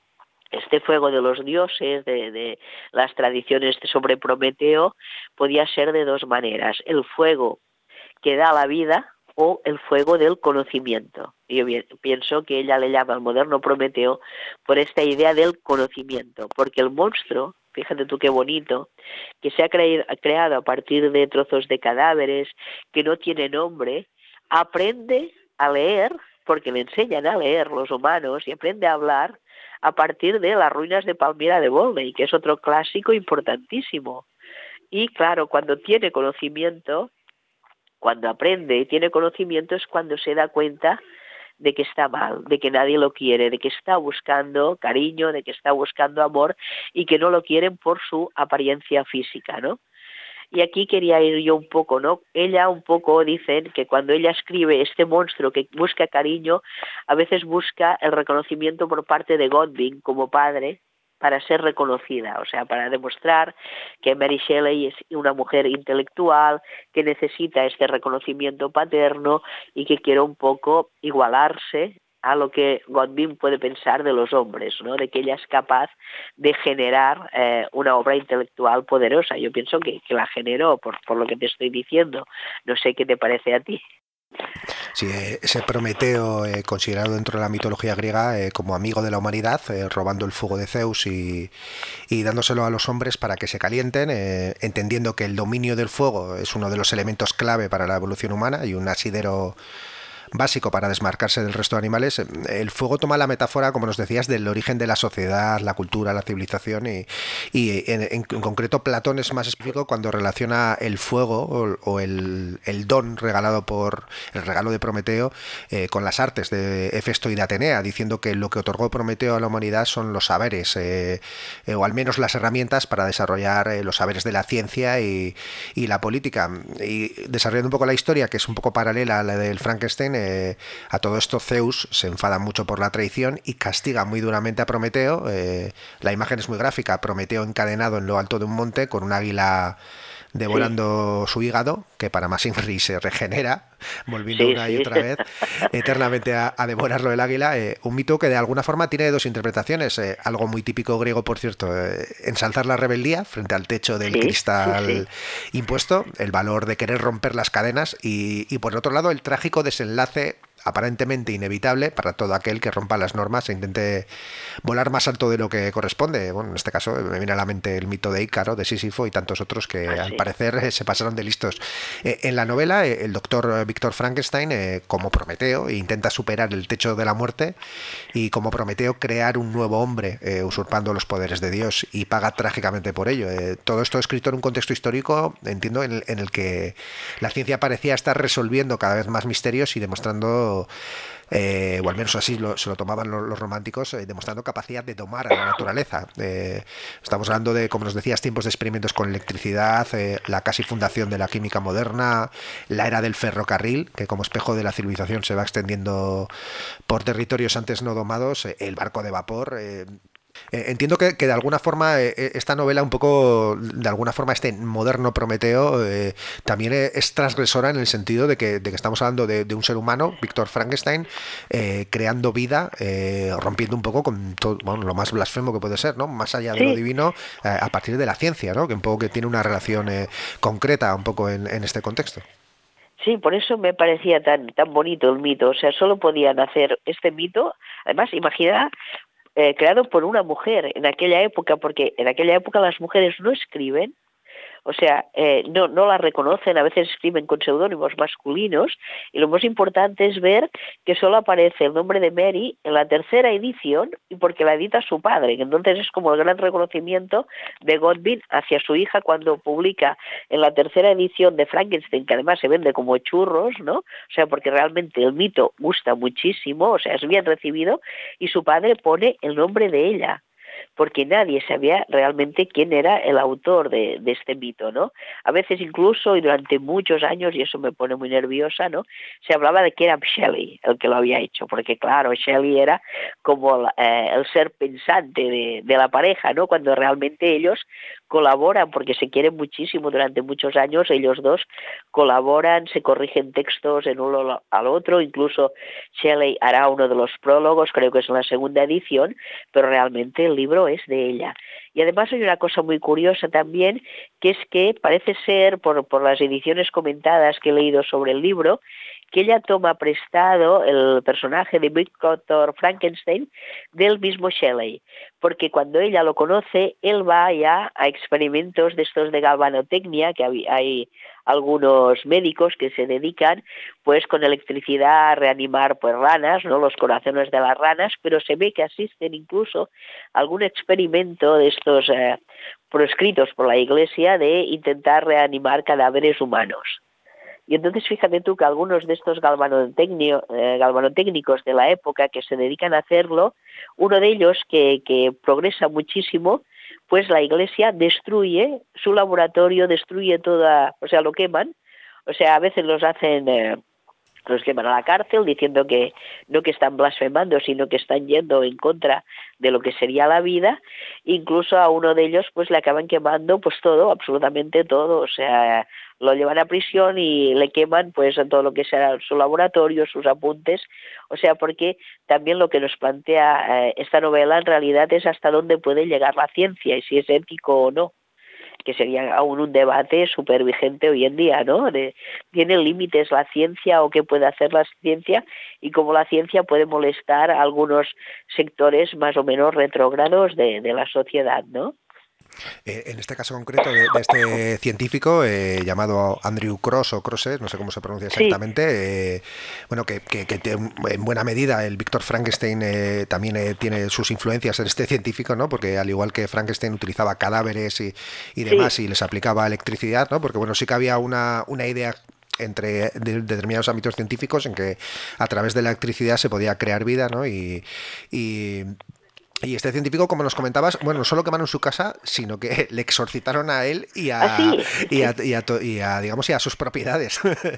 este fuego de los dioses, de, de las tradiciones sobre Prometeo, podía ser de dos maneras: el fuego que da la vida, o el fuego del conocimiento. Yo pienso que ella le llama al moderno Prometeo por esta idea del conocimiento, porque el monstruo, fíjate tú qué bonito, que se ha cre- creado a partir de trozos de cadáveres, que no tiene nombre, aprende a leer, porque le enseñan a leer los humanos, y aprende a hablar a partir de las ruinas de Palmira de Volney, que es otro clásico importantísimo. Y claro, cuando tiene conocimiento, cuando aprende y tiene conocimiento, es cuando se da cuenta de que está mal, de que nadie lo quiere, de que está buscando cariño, de que está buscando amor, y que no lo quieren por su apariencia física, ¿no? Y aquí quería ir yo un poco, ¿no? Ella un poco, dicen que cuando ella escribe este monstruo que busca cariño, a veces busca el reconocimiento por parte de Godwin como padre, para ser reconocida, o sea, para demostrar que Mary Shelley es una mujer intelectual, que necesita este reconocimiento paterno y que quiere un poco igualarse a lo que Godwin puede pensar de los hombres, ¿no? De que ella es capaz de generar eh, una obra intelectual poderosa. Yo pienso que, que la generó, por, por lo que te estoy diciendo. No sé qué te parece a ti. Sí, ese Prometeo, eh, considerado dentro de la mitología griega eh, como amigo de la humanidad, eh, robando el fuego de Zeus y, y dándoselo a los hombres para que se calienten, eh, entendiendo que el dominio del fuego es uno de los elementos clave para la evolución humana y un asidero básico para desmarcarse del resto de animales. El fuego toma la metáfora, como nos decías, del origen de la sociedad, la cultura, la civilización, y, y en, en, en concreto Platón es más específico cuando relaciona el fuego o, o el, el don regalado por el regalo de Prometeo eh, con las artes de Hefesto y de Atenea, diciendo que lo que otorgó Prometeo a la humanidad son los saberes eh, eh, o al menos las herramientas para desarrollar eh, los saberes de la ciencia y, y la política. Y desarrollando un poco la historia, que es un poco paralela a la del Frankenstein, Eh, a todo esto Zeus se enfada mucho por la traición y castiga muy duramente a Prometeo. Eh, la imagen es muy gráfica: Prometeo encadenado en lo alto de un monte con un águila devorando sí. su hígado, que para más Inri se regenera, volviendo sí, una sí. y otra vez eternamente a, a devorarlo el águila. Eh, un mito que de alguna forma tiene dos interpretaciones, eh, algo muy típico griego, por cierto, eh, ensalzar la rebeldía frente al techo del sí, cristal sí, sí. impuesto, el valor de querer romper las cadenas, y, y por otro lado el trágico desenlace aparentemente inevitable para todo aquel que rompa las normas e intente volar más alto de lo que corresponde. Bueno, en este caso me viene a la mente el mito de Ícaro, de Sísifo y tantos otros que ah, al sí. parecer eh, se pasaron de listos. Eh, en la novela, eh, el doctor Víctor Frankenstein, eh, como Prometeo, intenta superar el techo de la muerte y como Prometeo crear un nuevo hombre, eh, usurpando los poderes de Dios, y paga trágicamente por ello. Eh, todo esto escrito en un contexto histórico, entiendo, en el, en el que la ciencia parecía estar resolviendo cada vez más misterios y demostrando, eh, o al menos así lo, se lo tomaban los, los románticos, eh, demostrando capacidad de domar a la naturaleza. Eh, estamos hablando de, como nos decías, tiempos de experimentos con electricidad, eh, la casi fundación de la química moderna, la era del ferrocarril, que como espejo de la civilización se va extendiendo por territorios antes no domados, eh, el barco de vapor. Eh, Eh, entiendo que, que de alguna forma eh, esta novela un poco, de alguna forma este moderno Prometeo eh, también es transgresora en el sentido de que, de que estamos hablando de, de un ser humano, Víctor Frankenstein, eh, creando vida, eh, rompiendo un poco con todo, bueno, lo más blasfemo que puede ser, ¿no? Más allá de sí. lo divino, eh, a partir de la ciencia, ¿no? Que un poco que tiene una relación eh, concreta un poco en, en este contexto. Sí, por eso me parecía tan tan bonito el mito. O sea, solo podían hacer este mito. Además, imagina, Eh, creado por una mujer en aquella época, porque en aquella época las mujeres no escriben, o sea, eh, no, no la reconocen, a veces escriben con seudónimos masculinos, y lo más importante es ver que solo aparece el nombre de Mary en la tercera edición, y porque la edita su padre, que entonces es como el gran reconocimiento de Godwin hacia su hija cuando publica en la tercera edición de Frankenstein, que además se vende como churros, ¿no? O sea, porque realmente el mito gusta muchísimo, o sea, es bien recibido, y su padre pone el nombre de ella, porque nadie sabía realmente quién era el autor de, de este mito, ¿no? A veces incluso, y durante muchos años, y eso me pone muy nerviosa, ¿no? Se hablaba de que era Shelley el que lo había hecho, porque claro, Shelley era como eh, el ser pensante de, de la pareja, ¿no? Cuando realmente ellos colaboran, porque se quieren muchísimo durante muchos años, ellos dos colaboran, se corrigen textos en uno al otro, incluso Shelley hará uno de los prólogos, creo que es en la segunda edición, pero realmente el libro es de ella. Y además hay una cosa muy curiosa también, que es que parece ser, por, por las ediciones comentadas que he leído sobre el libro, que ella toma prestado el personaje de Víctor Frankenstein del mismo Shelley, porque cuando ella lo conoce, él va ya a experimentos de estos de galvanotecnia, que hay, hay algunos médicos que se dedican pues con electricidad a reanimar pues ranas, no los corazones de las ranas, pero se ve que asisten incluso a algún experimento de estos eh, proscritos por la Iglesia de intentar reanimar cadáveres humanos. Y entonces fíjate tú que algunos de estos eh, galvanotécnicos de la época que se dedican a hacerlo, uno de ellos que, que progresa muchísimo, pues la Iglesia destruye su laboratorio, destruye toda, o sea, lo queman, o sea, a veces los hacen, eh, los queman a la cárcel diciendo que no que están blasfemando, sino que están yendo en contra de lo que sería la vida. Incluso a uno de ellos pues le acaban quemando pues todo, absolutamente todo, o sea, lo llevan a prisión y le queman pues en todo lo que será su laboratorio, sus apuntes, o sea, porque también lo que nos plantea eh, esta novela en realidad es hasta dónde puede llegar la ciencia y si es ético o no, que sería aún un debate súper vigente hoy en día, ¿no? De, ¿tiene límites la ciencia o qué puede hacer la ciencia? Y cómo la ciencia puede molestar a algunos sectores más o menos retrógrados de, de la sociedad, ¿no? Eh, en este caso concreto de, de este científico eh, llamado Andrew Cross o Crosses, no sé cómo se pronuncia exactamente, sí. eh, bueno, que, que, que en buena medida el Víctor Frankenstein eh, también eh, tiene sus influencias en este científico, ¿no? Porque al igual que Frankenstein utilizaba cadáveres y, y demás sí. y les aplicaba electricidad, ¿no? Porque bueno, sí que había una, una idea entre de, de determinados ámbitos científicos en que a través de la electricidad se podía crear vida, ¿no? Y, y Y este científico, como nos comentabas, bueno, no solo quemaron su casa, sino que le exorcitaron a él y a, ¿Ah, sí? y, a, y, a, y a digamos, y a sus propiedades.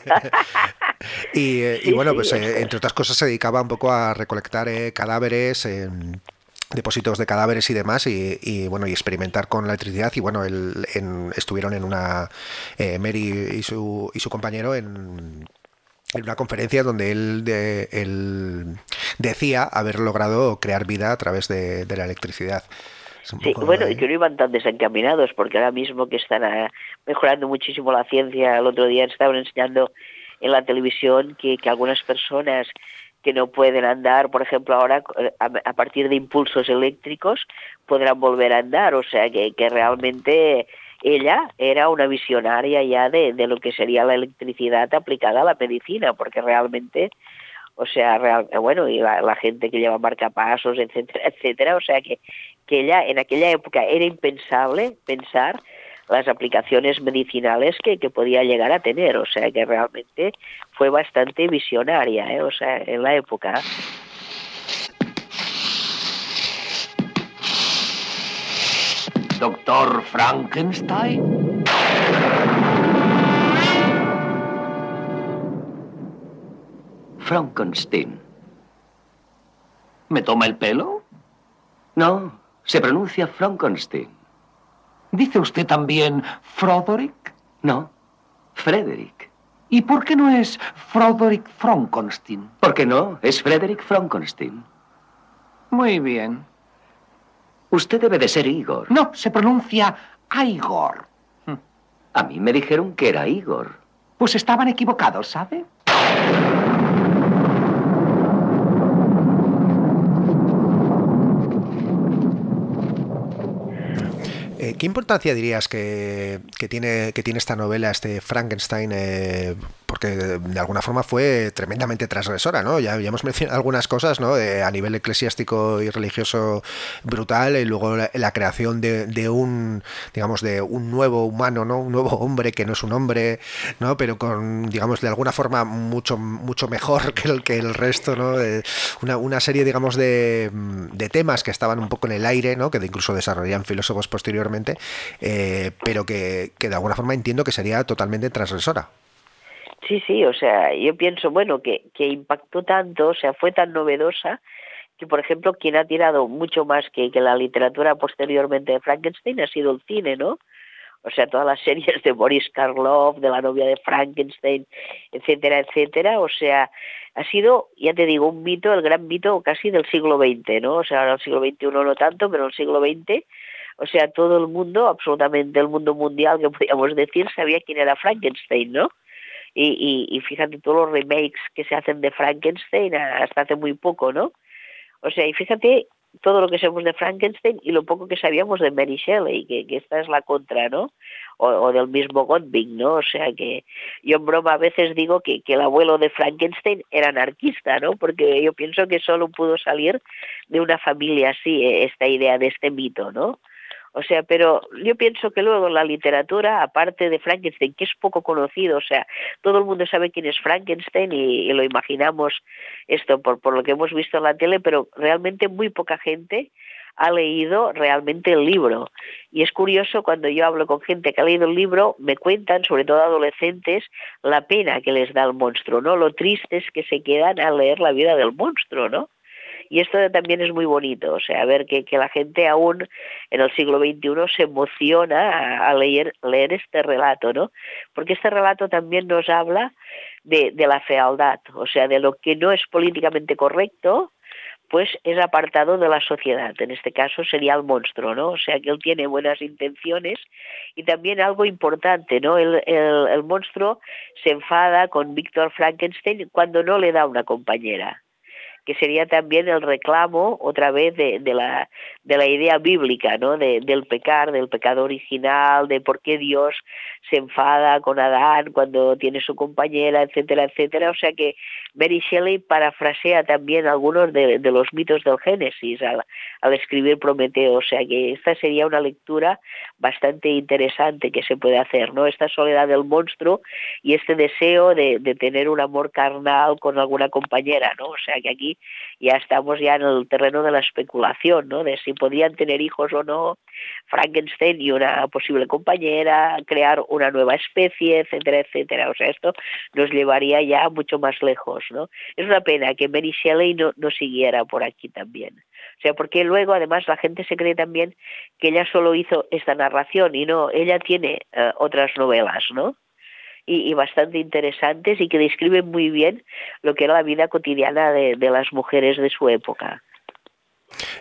y, y bueno, pues eh, entre otras cosas se dedicaba un poco a recolectar eh, cadáveres, eh, depósitos de cadáveres y demás, y, y bueno, y experimentar con la electricidad. Y bueno, el, en, estuvieron en una eh, Mary y su y su compañero en en una conferencia donde él, de, él decía haber logrado crear vida a través de, de la electricidad. Sí, bueno, y que no iban tan desencaminados, porque ahora mismo que están mejorando muchísimo la ciencia, el otro día estaban enseñando en la televisión que, que algunas personas que no pueden andar, por ejemplo, ahora a, a partir de impulsos eléctricos podrán volver a andar, o sea que, que realmente ella era una visionaria ya de, de lo que sería la electricidad aplicada a la medicina, porque realmente, o sea, real, bueno, y la, la gente que lleva marcapasos, etcétera, etcétera, o sea que, que ella en aquella época era impensable pensar las aplicaciones medicinales que, que podía llegar a tener, o sea que realmente fue bastante visionaria, ¿eh? O sea, en la época. Doctor Frankenstein. Frankenstein. ¿Me toma el pelo? No, se pronuncia Frankenstein. ¿Dice usted también Froderick? No, Frederick. ¿Y por qué no es Froderick Frankenstein? ¿Por qué no? Es Frederick Frankenstein. Muy bien. Usted debe de ser Igor. No, se pronuncia Igor. A mí me dijeron que era Igor. Pues estaban equivocados, ¿sabe? Eh, ¿Qué importancia dirías que, que, tiene, que tiene esta novela, este Frankenstein? Eh, porque de alguna forma fue tremendamente transgresora, ¿no? Ya, ya hemos mencionado algunas cosas, ¿no? Eh, a nivel eclesiástico y religioso brutal, y luego la, la creación de, de un, digamos, de un nuevo humano, ¿no? Un nuevo hombre que no es un hombre, ¿no? Pero con, digamos, de alguna forma mucho, mucho mejor que el, que el resto, ¿no? Eh, una, una serie, digamos, de, de temas que estaban un poco en el aire, ¿no? Que incluso desarrollarían filósofos posteriormente. Eh, pero que, que de alguna forma entiendo que sería totalmente transgresora. Sí, sí, o sea, yo pienso, bueno, que, que impactó tanto, o sea, fue tan novedosa, que por ejemplo quien ha tirado mucho más que, que la literatura posteriormente de Frankenstein ha sido el cine, ¿no? O sea, todas las series de Boris Karloff, de la novia de Frankenstein, etcétera, etcétera, o sea, ha sido, ya te digo, un mito, el gran mito casi del siglo veinte, ¿no? O sea, ahora el siglo veintiuno no tanto, pero el siglo veinte... O sea, todo el mundo, absolutamente el mundo mundial, que podríamos decir, sabía quién era Frankenstein, ¿no? Y, y, y fíjate todos los remakes que se hacen de Frankenstein hasta hace muy poco, ¿no? O sea, y fíjate todo lo que sabemos de Frankenstein y lo poco que sabíamos de Mary Shelley, que, que esta es la contra, ¿no? O, o del mismo Godwin, ¿no? O sea que yo en broma a veces digo que, que el abuelo de Frankenstein era anarquista, ¿no? Porque yo pienso que solo pudo salir de una familia así, esta idea de este mito, ¿no? O sea, pero yo pienso que luego la literatura, aparte de Frankenstein, que es poco conocido, o sea, todo el mundo sabe quién es Frankenstein y, y lo imaginamos esto por, por lo que hemos visto en la tele, pero realmente muy poca gente ha leído realmente el libro. Y es curioso, cuando yo hablo con gente que ha leído el libro, me cuentan, sobre todo adolescentes, la pena que les da el monstruo, ¿no? Lo tristes que se quedan al leer la vida del monstruo, ¿no? Y esto también es muy bonito, o sea, ver que, que la gente aún en el siglo veintiuno se emociona a, a leer, leer este relato, ¿no? Porque este relato también nos habla de, de la fealdad, o sea, de lo que no es políticamente correcto, pues es apartado de la sociedad. En este caso sería el monstruo, ¿no? O sea, que él tiene buenas intenciones y también algo importante, ¿no? El, el, el monstruo se enfada con Víctor Frankenstein cuando no le da una compañera, que sería también el reclamo otra vez de, de la de la idea bíblica, ¿no? De, del pecar, del pecado original, de por qué Dios se enfada con Adán cuando tiene su compañera, etcétera, etcétera. O sea que Mary Shelley parafrasea también algunos de, de los mitos del Génesis al, al escribir Prometeo. O sea que esta sería una lectura bastante interesante que se puede hacer, ¿no? Esta soledad del monstruo y este deseo de, de tener un amor carnal con alguna compañera, ¿no? O sea que aquí ya estamos ya en el terreno de la especulación, ¿no? De si podían tener hijos o no Frankenstein y una posible compañera, crear una nueva especie, etcétera, etcétera. O sea, esto nos llevaría ya mucho más lejos, ¿no? Es una pena que Mary Shelley no, no siguiera por aquí también. O sea, porque luego además la gente se cree también que ella solo hizo esta narración y no, ella tiene uh, otras novelas, ¿no? Y, y bastante interesantes y que describen muy bien lo que era la vida cotidiana de, de las mujeres de su época.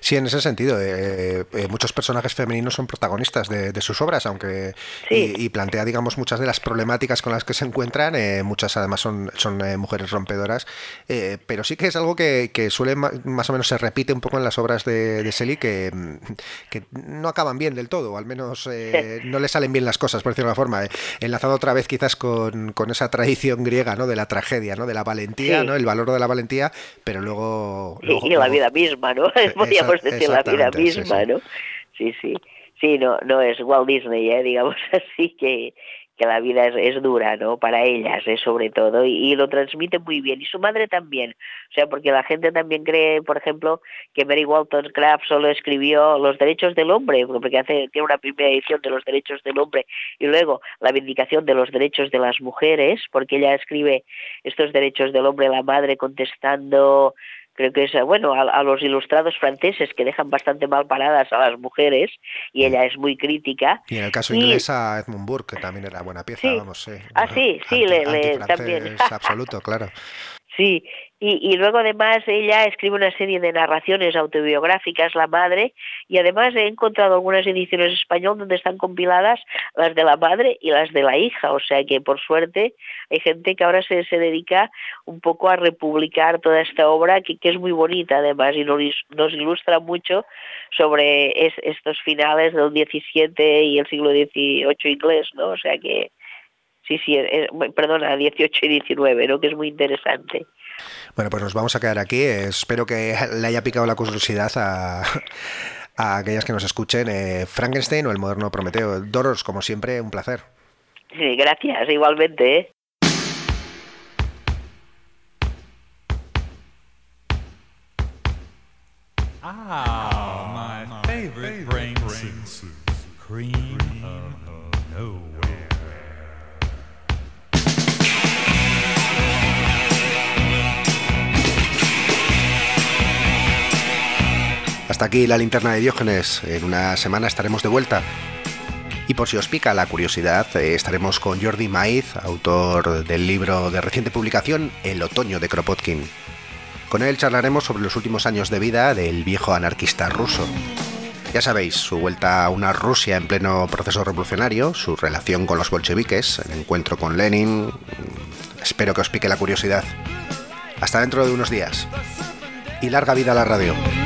Sí, en ese sentido, eh, eh, muchos personajes femeninos son protagonistas de, de sus obras, aunque sí. y, y plantea, digamos, muchas de las problemáticas con las que se encuentran, eh, muchas además son, son eh, mujeres rompedoras, eh, pero sí que es algo que, que suele ma más o menos se repite un poco en las obras de, de Shelley, que, que no acaban bien del todo, o al menos eh, no le salen bien las cosas, por decirlo de una forma, eh, enlazado otra vez quizás con, con esa tradición griega, ¿no? De la tragedia, ¿no? De la valentía, sí. ¿no? El valor de la valentía, pero luego... luego y, y la vida misma, ¿no? Podríamos decir la vida misma, sí, sí. ¿no? Sí, sí. Sí, no, no es Walt Disney, ¿eh? Digamos así, que, que la vida es, es dura, ¿no? Para ellas, ¿eh? Sobre todo, y, y lo transmite muy bien. Y su madre también. O sea, porque la gente también cree, por ejemplo, que Mary Wollstonecraft solo escribió Los derechos del hombre, porque hace, tiene una primera edición de Los derechos del hombre, y luego la vindicación de los derechos de las mujeres, porque ella escribe estos derechos del hombre, la madre contestando... Creo que es, bueno, a, a los ilustrados franceses que dejan bastante mal paradas a las mujeres, y ella es muy crítica. Y en el caso y, inglés a Edmund Burke, que también era buena pieza, sí. vamos, sí. Ah, sí, sí, Anti, le, le también. absoluto, claro. Sí, y, y luego además ella escribe una serie de narraciones autobiográficas, la madre, y además he encontrado algunas ediciones en español donde están compiladas las de la madre y las de la hija, o sea que por suerte hay gente que ahora se, se dedica un poco a republicar toda esta obra que, que es muy bonita además y nos, nos ilustra mucho sobre es, estos finales del diecisiete y el siglo dieciocho inglés, ¿no? O sea que... Sí, sí, es, perdona, dieciocho y diecinueve, ¿no? Que es muy interesante. Bueno, pues nos vamos a quedar aquí. Espero que le haya picado la curiosidad a, a aquellas que nos escuchen. Eh, Frankenstein o el moderno Prometeo. Doros, como siempre, un placer. Sí, gracias, igualmente, ¿eh? Ah, my favorite brain soup. Cream of nowhere. Hasta aquí la linterna de Diógenes. En una semana estaremos de vuelta. Y por si os pica la curiosidad, eh, estaremos con Jordi Maiz, autor del libro de reciente publicación El otoño de Kropotkin. Con él charlaremos sobre los últimos años de vida del viejo anarquista ruso. Ya sabéis, su vuelta a una Rusia en pleno proceso revolucionario, su relación con los bolcheviques, el encuentro con Lenin... Espero que os pique la curiosidad. Hasta dentro de unos días. Y larga vida a la radio.